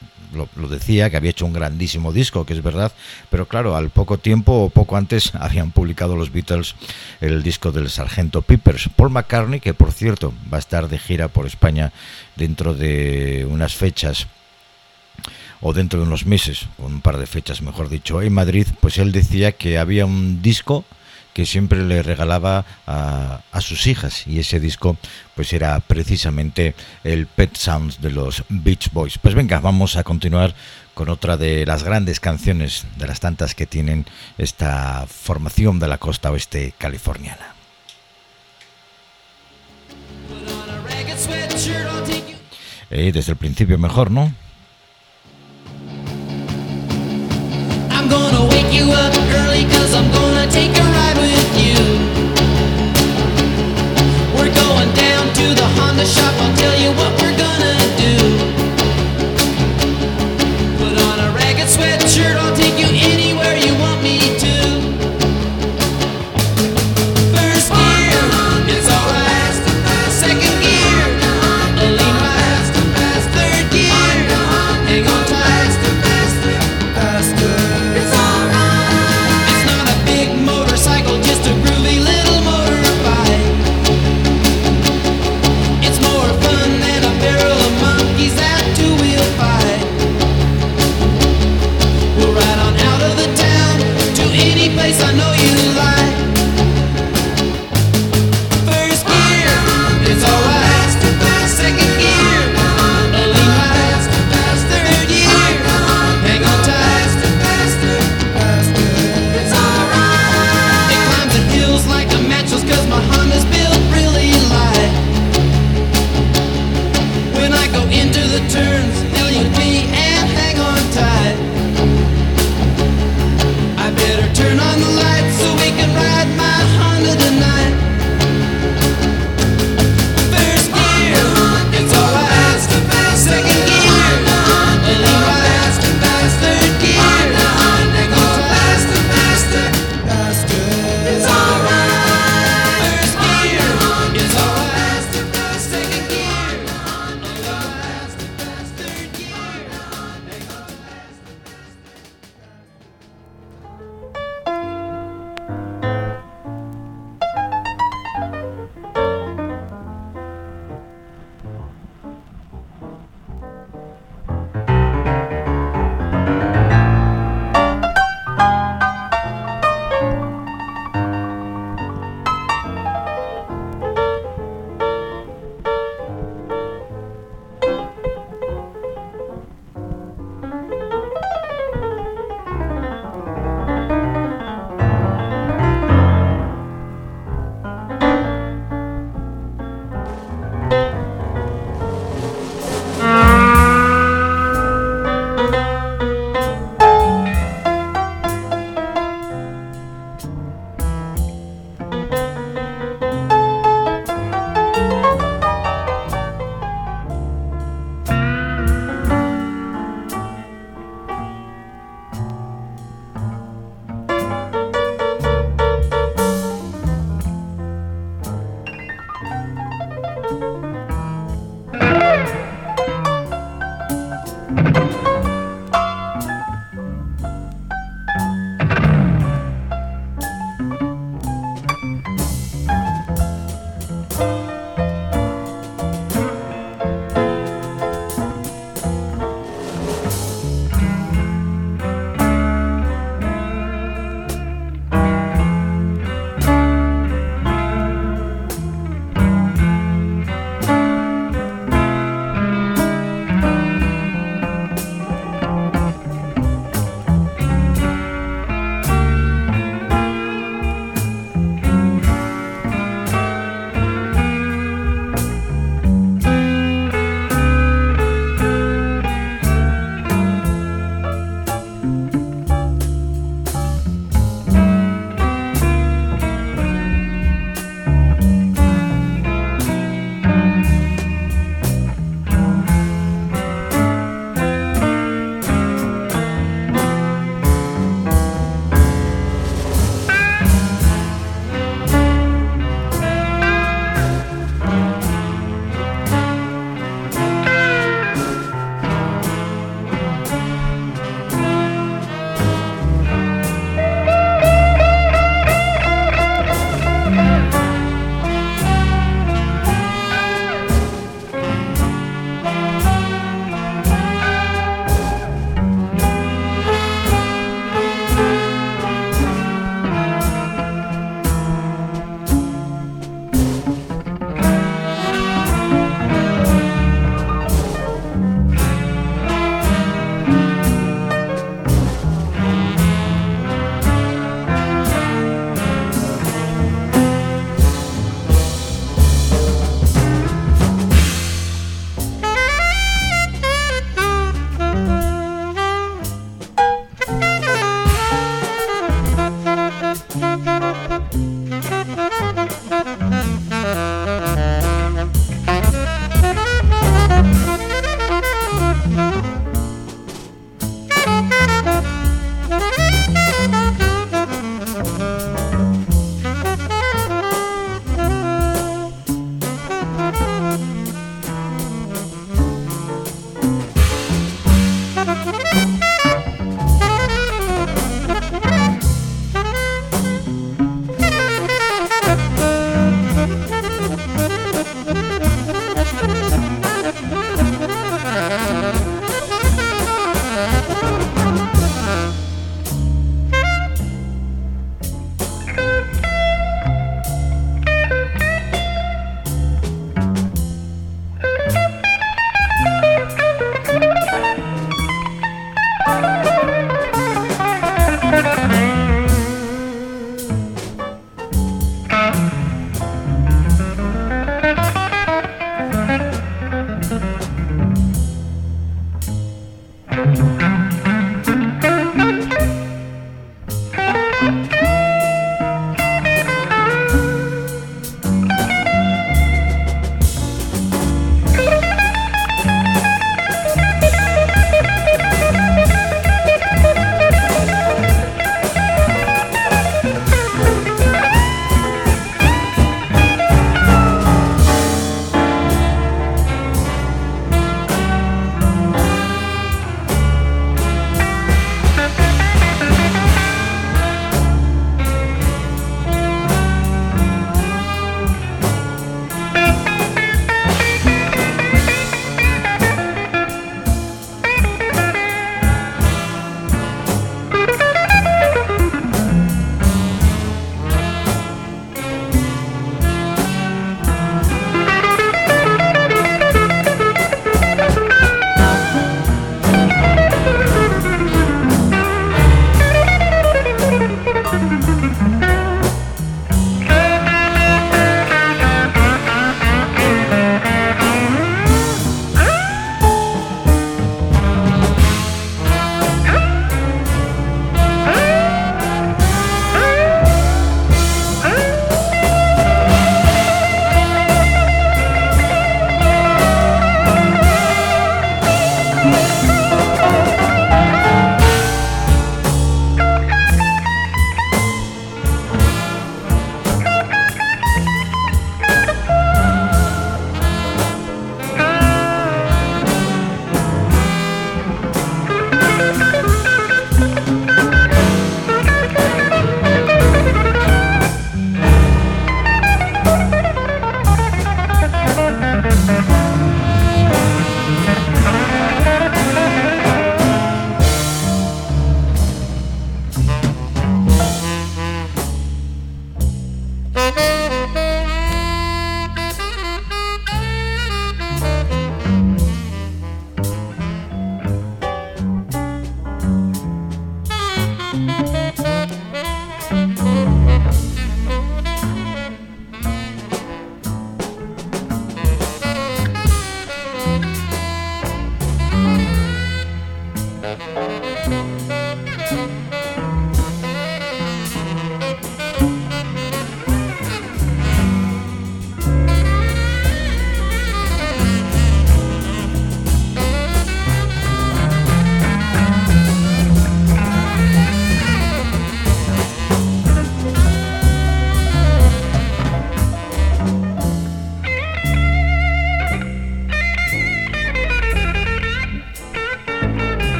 lo decía, que había hecho un grandísimo disco, que es verdad, pero claro, al poco tiempo o poco antes habían publicado los Beatles el disco del Sargento Peppers. Paul McCartney, que por cierto va a estar de gira por España dentro de unas fechas, o dentro de unos meses, con un par de fechas mejor dicho, en Madrid, pues él decía que había un disco que siempre le regalaba a sus hijas, y ese disco pues era precisamente el Pet Sounds de los Beach Boys. Pues venga, vamos a continuar con otra de las grandes canciones, de las tantas que tienen esta formación de la costa oeste californiana. Desde el principio mejor, ¿no? I'm gonna wake you up early 'cause I'm gonna take a ride with you. We're going down to the Honda shop, I'll tell you what we're gonna do. Put on a ragged sweatshirt, I'll take you anywhere you want me to. First gear, it's alright. Second gear, a lean right. Third gear,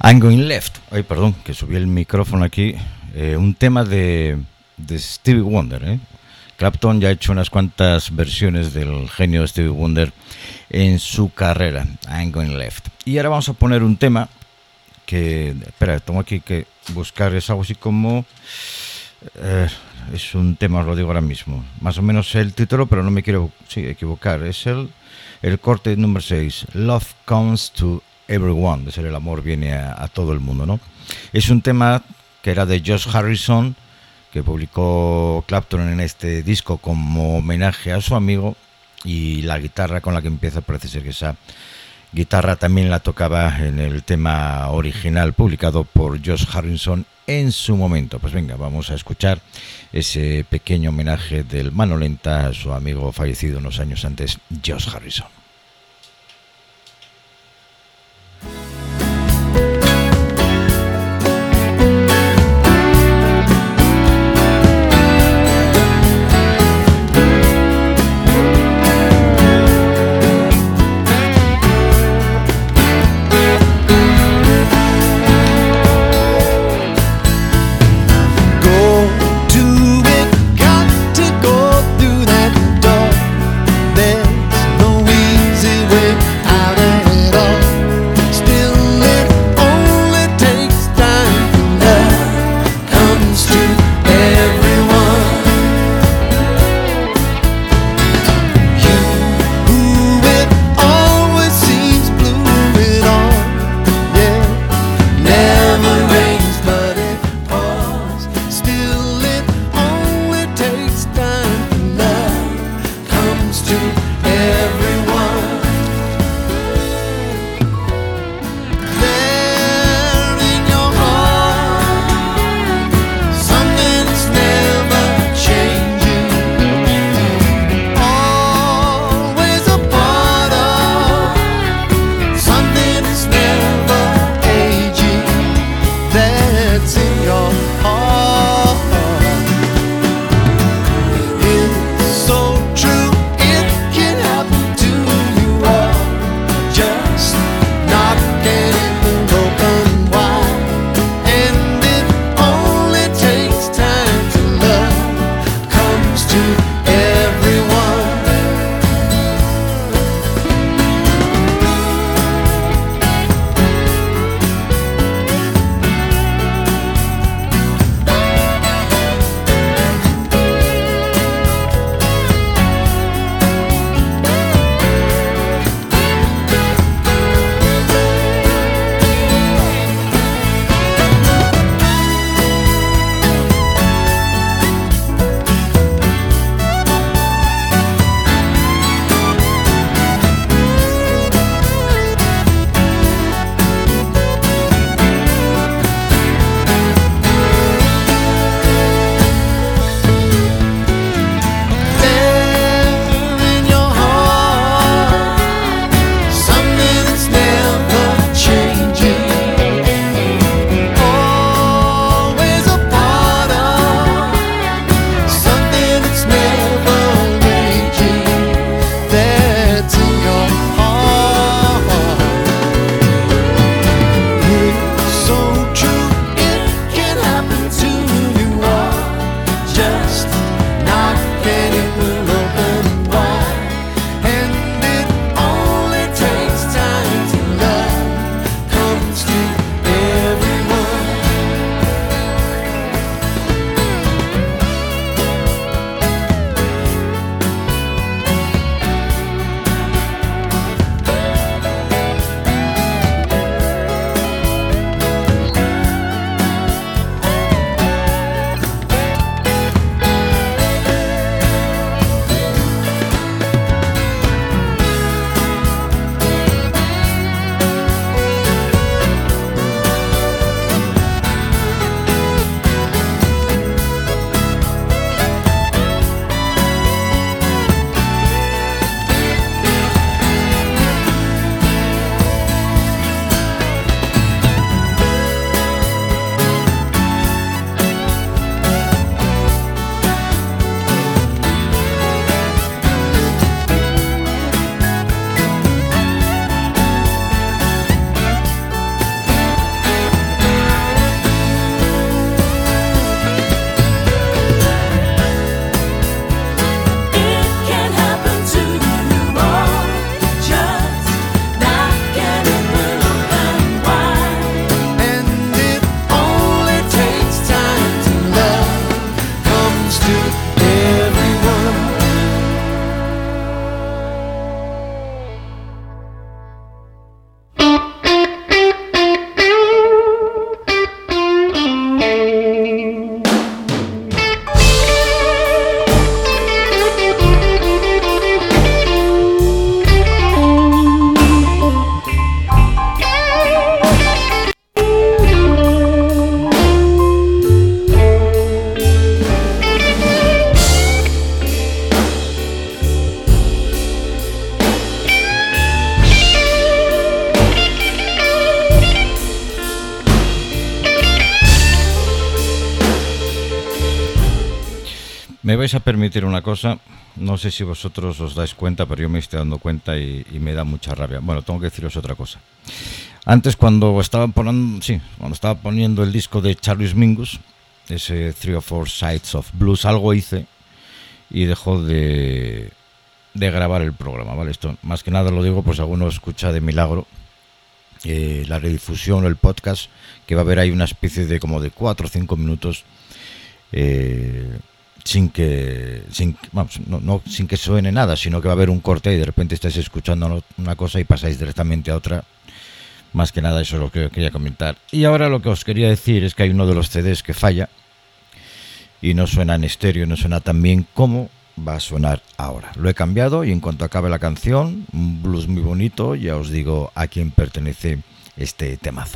I'm Going Left. Ay, perdón, que subí el micrófono aquí. Un tema de Stevie Wonder. Clapton ya ha hecho unas cuantas versiones del genio Stevie Wonder en su carrera. I'm Going Left. Y ahora vamos a poner un tema que... Espera, tengo aquí que buscar. Es algo así como... es un tema, os lo digo ahora mismo. Más o menos el título, pero no me quiero equivocar. Es el corte número 6. Love Comes to Everyone. Es el amor viene a todo el mundo, ¿no? Es un tema que era de Josh Harrison, que publicó Clapton en este disco como homenaje a su amigo, y la guitarra con la que empieza parece ser que esa guitarra también la tocaba en el tema original publicado por Josh Harrison en su momento. Pues venga, vamos a escuchar ese pequeño homenaje del mano lenta a su amigo fallecido unos años antes, Josh Harrison. There's no Me vais a permitir una cosa, no sé si vosotros os dais cuenta, pero yo me estoy dando cuenta y me da mucha rabia. Bueno, tengo que deciros otra cosa. Antes cuando estaba poniendo el disco de Charles Mingus, ese 3 or 4 Sides of Blues, algo hice y dejó de grabar el programa, ¿vale? Esto más que nada lo digo pues si alguno escucha de milagro la redifusión o el podcast, que va a haber ahí una especie de como de 4 o 5 minutos sin que suene nada, sino que va a haber un corte y de repente estáis escuchando una cosa y pasáis directamente a otra. Más que nada eso es lo que quería comentar. Y ahora lo que os quería decir es que hay uno de los CDs que falla y no suena en estéreo, no suena tan bien como va a sonar ahora. Lo he cambiado y en cuanto acabe la canción, un blues muy bonito, ya os digo a quién pertenece este temazo.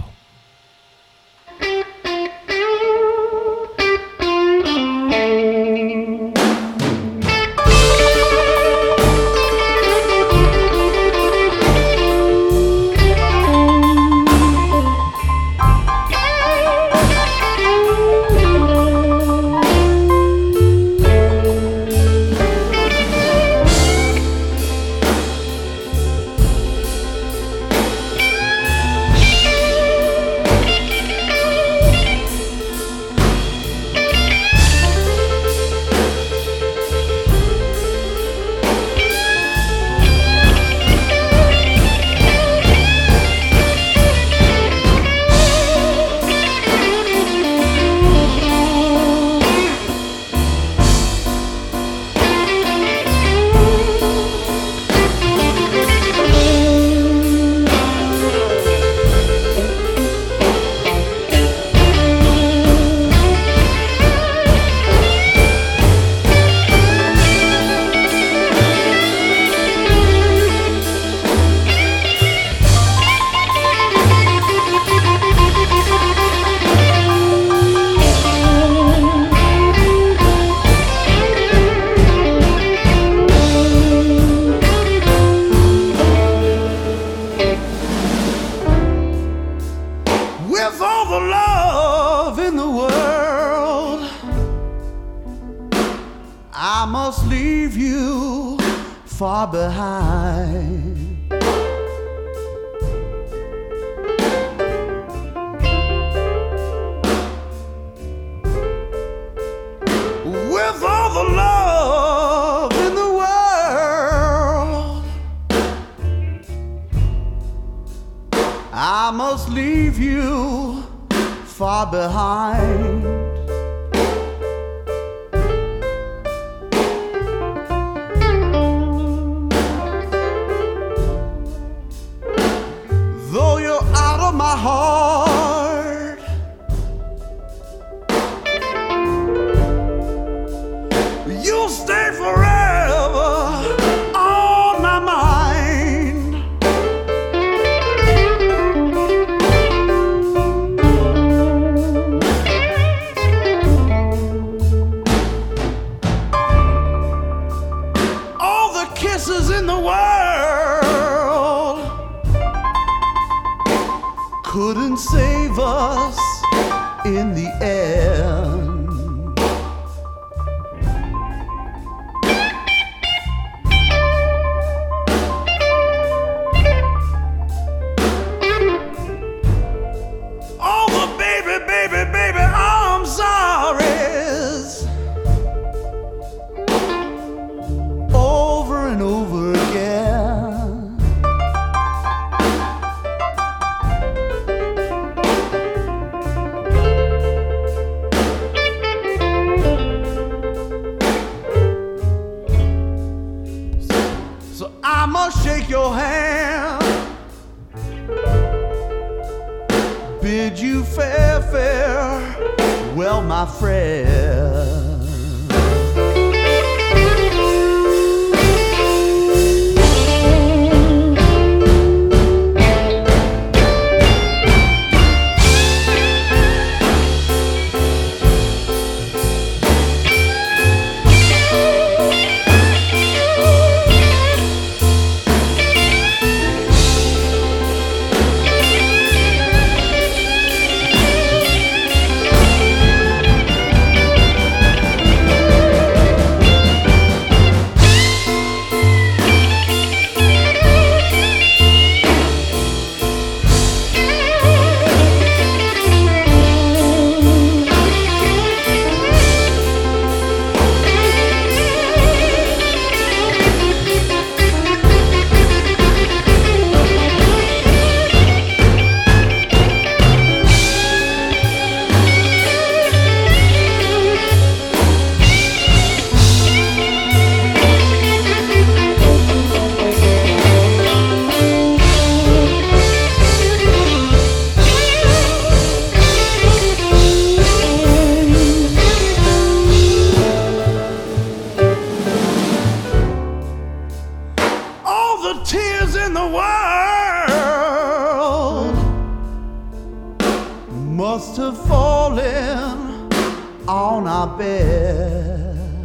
on our bed.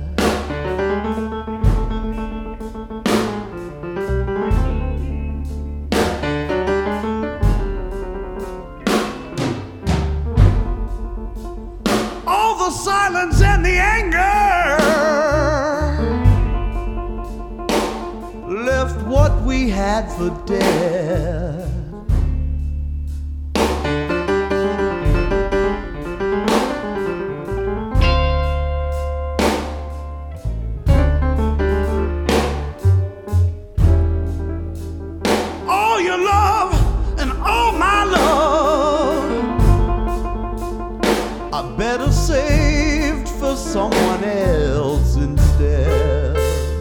All the silence and the anger left what we had for dead. All your love and all my love are better saved for someone else instead.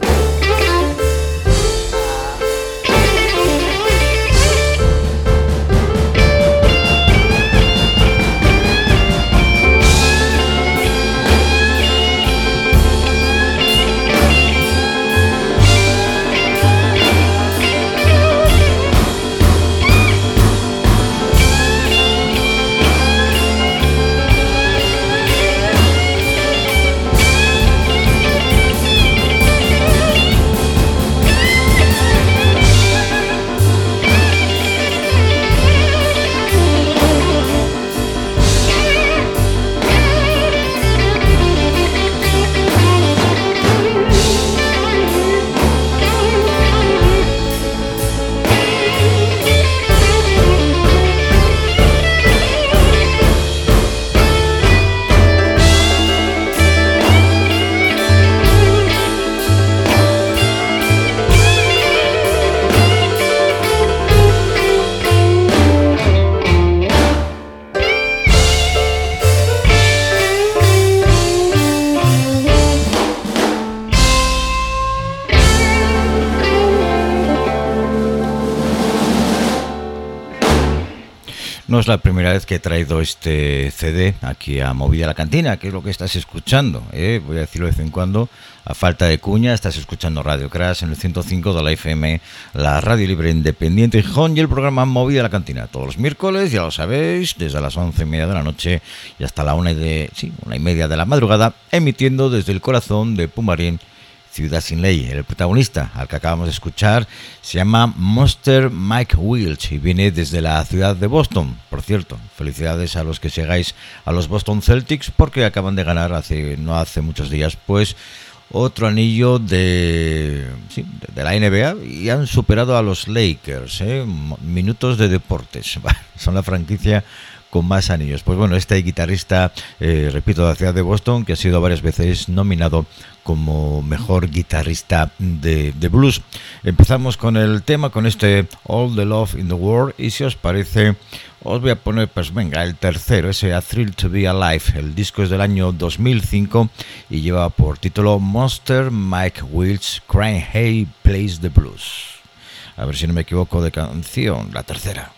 No es la primera vez que he traído este CD aquí a Movida la Cantina, que es lo que estás escuchando, voy a decirlo de vez en cuando, a falta de cuña. Estás escuchando Radio Crash en el 105 de la FM, la radio libre independiente Gijón, y el programa Movida la Cantina, todos los miércoles, ya lo sabéis, desde las 11:30 de la noche y hasta la 1:30 de la madrugada, emitiendo desde el corazón de Pumarín, Ciudad Sin Ley. El protagonista al que acabamos de escuchar se llama Monster Mike Welch y viene desde la ciudad de Boston. Por cierto, felicidades a los que sigáis a los Boston Celtics, porque acaban de ganar no hace muchos días pues otro anillo de la NBA y han superado a los Lakers. Minutos de deportes, son la franquicia con más anillos. Pues bueno, este guitarrista, repito, de la ciudad de Boston, que ha sido varias veces nominado como mejor guitarrista de blues. Empezamos con el tema, con este All the Love in the World, y si os parece, os voy a poner, pues venga, el tercero, ese A Thrill to Be Alive. El disco es del año 2005 y lleva por título Monster Mike Welch Crying Hey Plays the Blues. A ver si no me equivoco de canción, la tercera.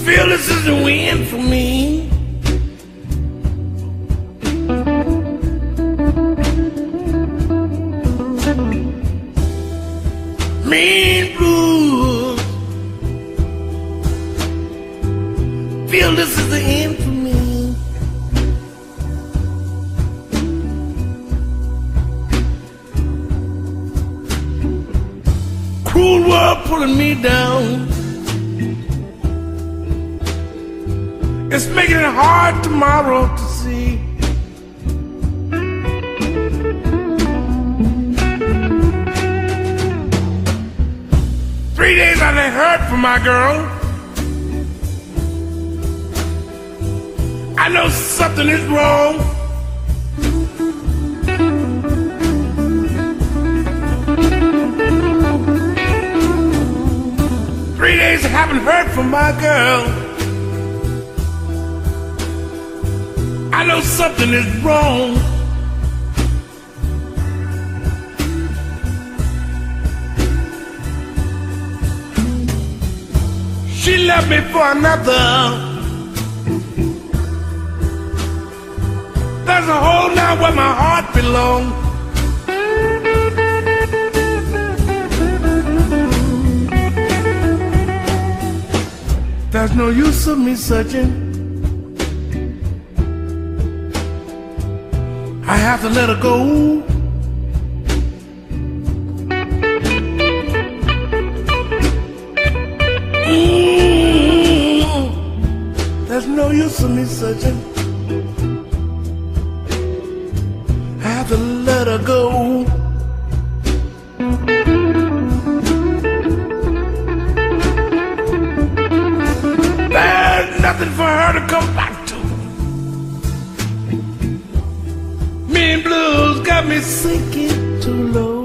Feel this is the wind for me. Mean blues. Feel this is the end for me. Cruel world pulling me down. It's making it hard tomorrow to see. Three days I ain't heard from my girl. I know something is wrong. Three days I haven't heard from my girl. I know something is wrong. She left me for another. There's a hole now where my heart belongs. There's no use of me searching. I have to let her go. There's no use of me searching. I have to let her go. There's nothing for her to come back to. Mean blues got me sinking too low.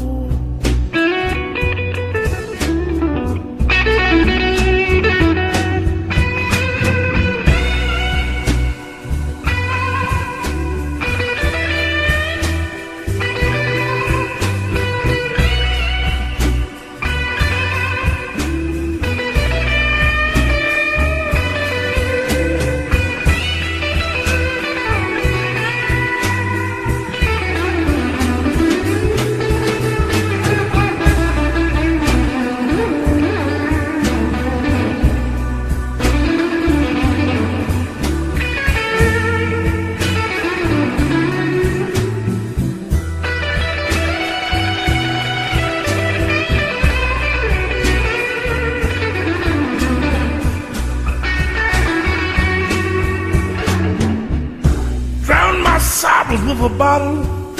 With a bottle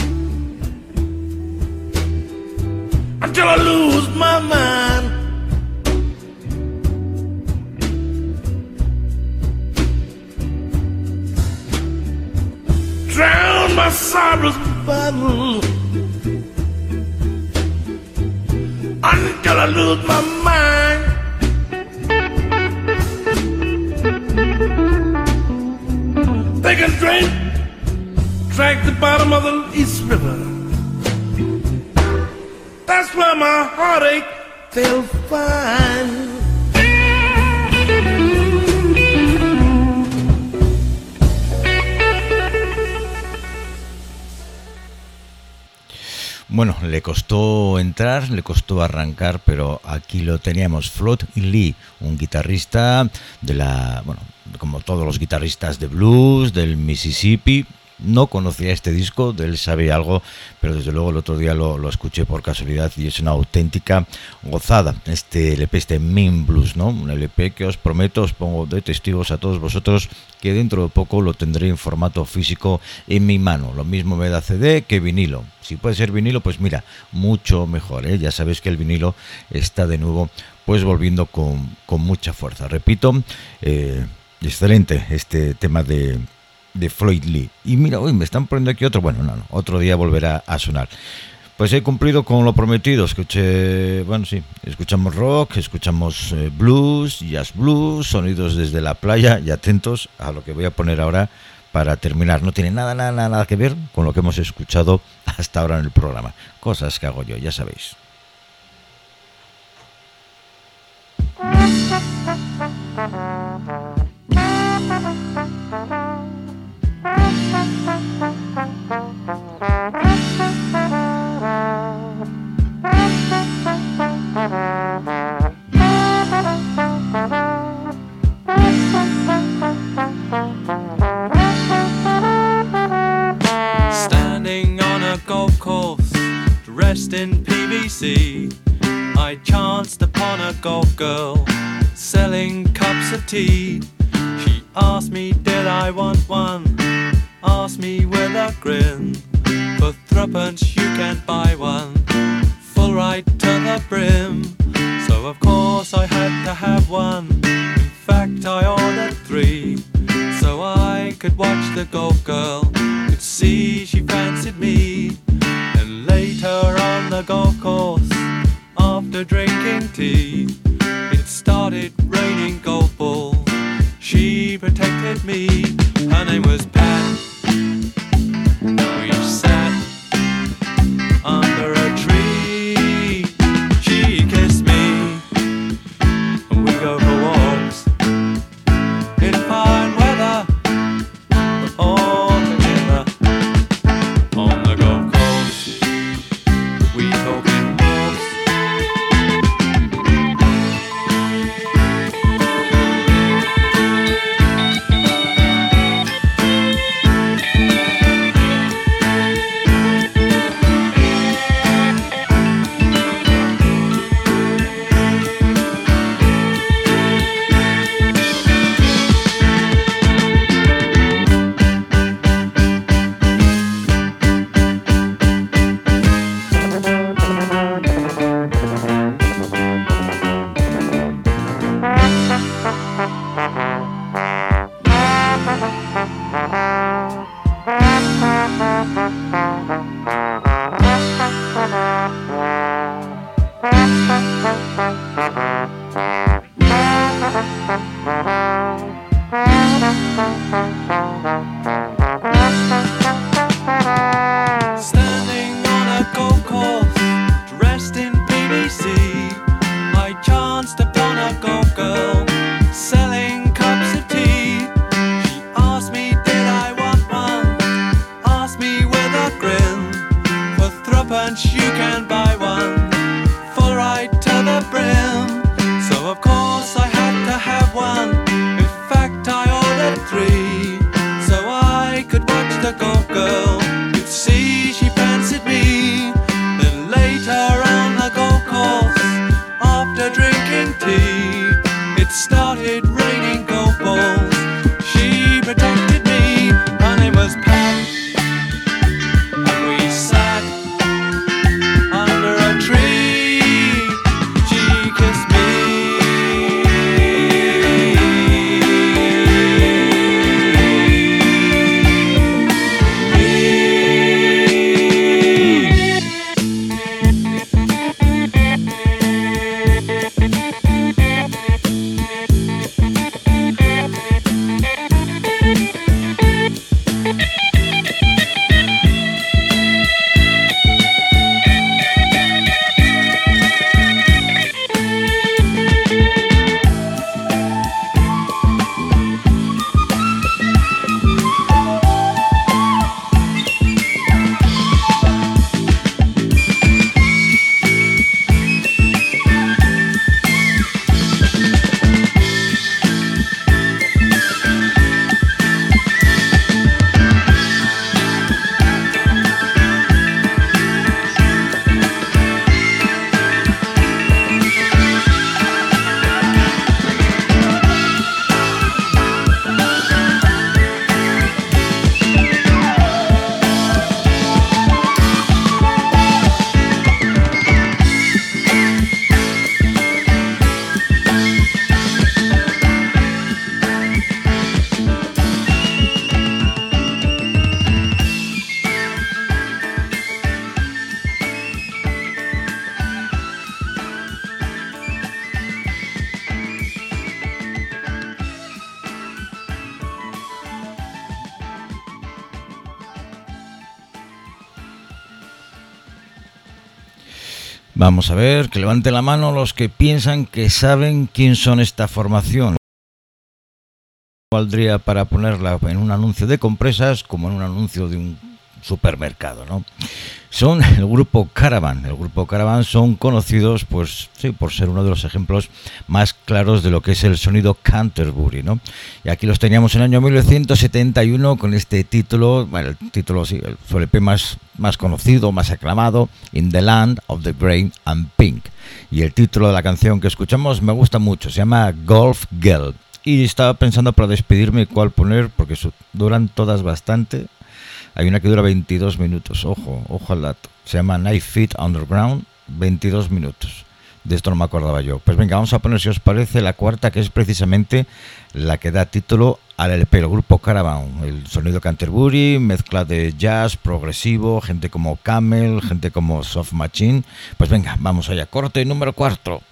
until I lose my mind. Drown my sorrows with a bottle until I lose my mind. They can drink the bottom of the East River. That's where my heartache they'll find. Bueno, le costó entrar, le costó arrancar, pero aquí lo teníamos. Floyd Lee, un guitarrista de la, bueno, como todos los guitarristas de blues del Mississippi. No conocía este disco, de él sabe algo, pero desde luego el otro día lo escuché por casualidad y es una auténtica gozada. Este LP, este Mean Blues, ¿no? Un LP que os prometo, os pongo de testigos a todos vosotros que dentro de poco lo tendré en formato físico en mi mano. Lo mismo me da CD que vinilo. Si puede ser vinilo, pues mira, mucho mejor, ¿eh? Ya sabéis que el vinilo está de nuevo pues volviendo con mucha fuerza. Repito, excelente este tema de Floyd Lee. Y mira, hoy me están poniendo aquí otro, bueno, no, otro día volverá a sonar. Pues he cumplido con lo prometido. Escuchamos rock, escuchamos blues, jazz blues, sonidos desde la playa, y atentos a lo que voy a poner ahora para terminar. No tiene nada que ver con lo que hemos escuchado hasta ahora en el programa. Cosas que hago yo, ya sabéis. Standing on a golf course, dressed in PVC, I chanced upon a golf girl selling cups of tea. She asked me did I want one, asked me with a grin. For threepence you can buy one, full right to the brim. So of course I had to have one, in fact I ordered 3. So I could watch the golf girl, could see she fancied me. And later on the golf course, after drinking tea, it started raining golf balls. She protected me, her name was Pat. We sat under a tree, she kissed me, and we go for walks in fine weather, but all together on the golf course. We talk in walks. Standing on a golf course, dressed in PVC, I chanced upon a golf girl selling cups of tea. She asked me did I want one, asked me with a grin. For threepence you can buy one, full right to the brim. So of course I had to have one, in fact I ordered 3. So I could watch the golf girl, could see she fancied me. Then later on the golf course, after drinking tea, it started raining golf balls. She protected me, her name was Pat, and we sat under a tree. She kissed me. Vamos a ver, que levante la mano los que piensan que saben quién son esta formación. valdría para ponerla en un anuncio de compresas como en un anuncio de un supermercado, ¿no? Son el grupo Caravan. El grupo Caravan son conocidos, pues sí, por ser uno de los ejemplos más claros de lo que es el sonido Canterbury, ¿no? Y aquí los teníamos en el año 1971 con este título, bueno, el título sí, el LP más conocido, más aclamado, In the Land of the Green and Pink. Y el título de la canción que escuchamos me gusta mucho, se llama Golf Girl. Y estaba pensando para despedirme cuál poner, porque duran todas bastante. Hay una que dura 22 minutos, ojo al dato. Se llama Night Feet Underground, 22 minutos. De esto no me acordaba yo. Pues venga, vamos a poner, si os parece, la cuarta, que es precisamente la que da título al LP, el grupo Caravan. El sonido Canterbury, mezcla de jazz, progresivo, gente como Camel, gente como Soft Machine. Pues venga, vamos allá, corte número 4.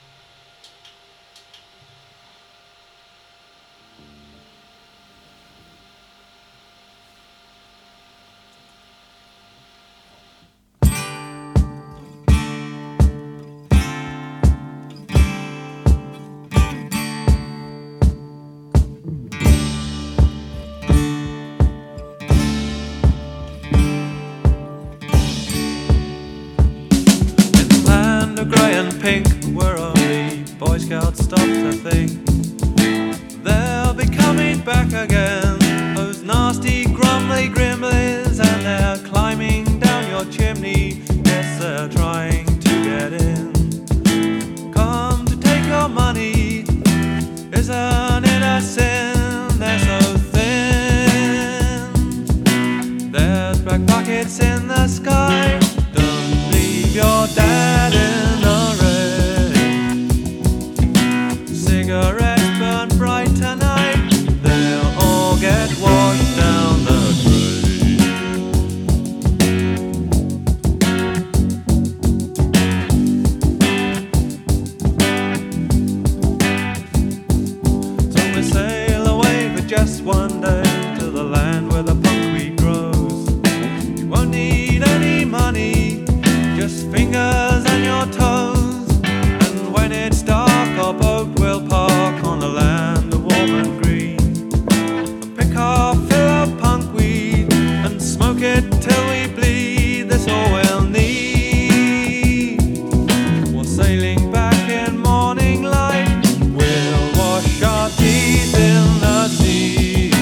Grey and pink, where only Boy Scouts stop to think they'll be coming back again. Those nasty, grumbly gremlins, and they're climbing down your chimney. Yes, they're trying to get in. Come to take your money, isn't it a sin? They're so thin. There's black pockets in the sky. Don't leave your dad in. Cigarettes burn bright tonight, they'll all get washed down the So we sail away for just one day to the land where the buckwheat grows. You won't need any money, just fingers and your toes. And when it's dark, our boat will park on the land of warm and green, and pick our fill of punkweed and smoke it till we bleed. That's all we'll need. We're sailing back in morning light, we'll wash our teeth in the sea.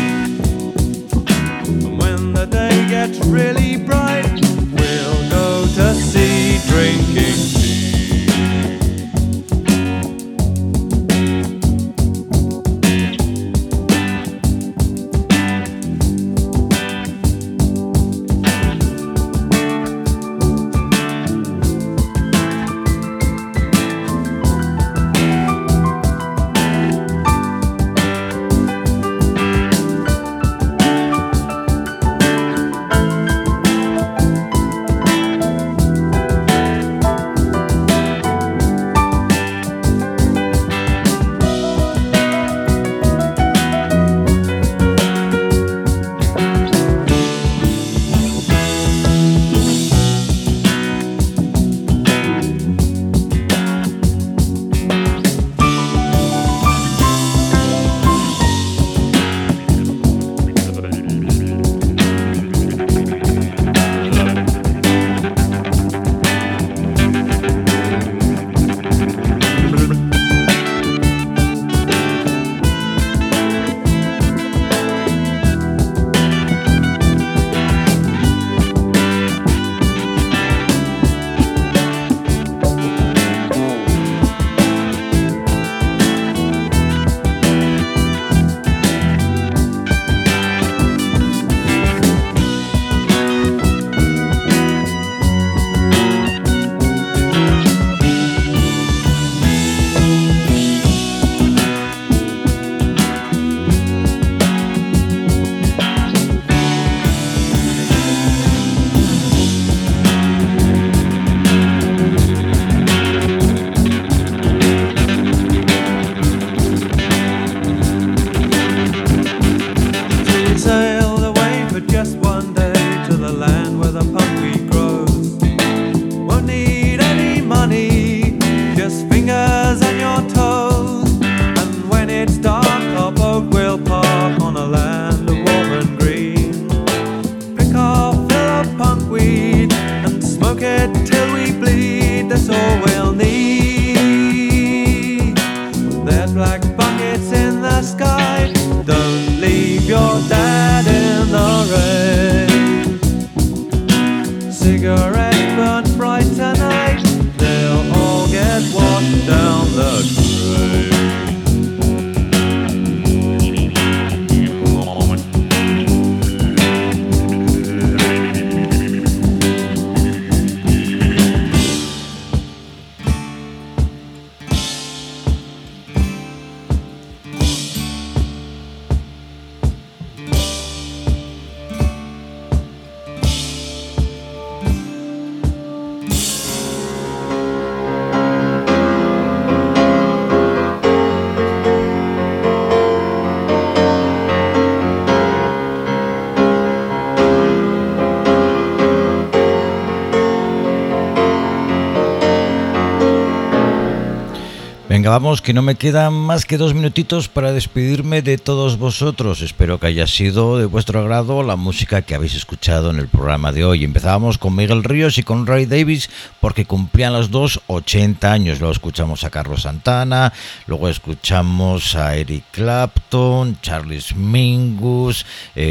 Venga, vamos, que no me quedan más que 2 minutitos para despedirme de todos vosotros. Espero que haya sido de vuestro agrado la música que habéis escuchado en el programa de hoy. Empezábamos con Miguel Ríos y con Ray Davies porque cumplían los dos 80 años. Luego escuchamos a Carlos Santana, luego escuchamos a Eric Clapton, Charles Mingus,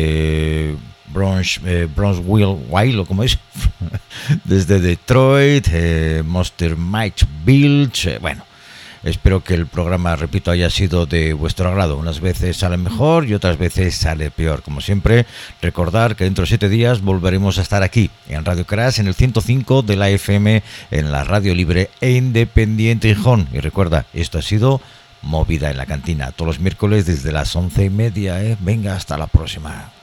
Bronzeville, ¿cómo es? Desde Detroit, Monster Mike Bilge, bueno. Espero que el programa, repito, haya sido de vuestro agrado. Unas veces sale mejor y otras veces sale peor. Como siempre, recordar que dentro de 7 días volveremos a estar aquí, en Radio Crash, en el 105 de la FM, en la radio libre e independiente Gijón. Y recuerda, esto ha sido Movida en la Cantina, todos los miércoles desde las 11:30. Venga, hasta la próxima.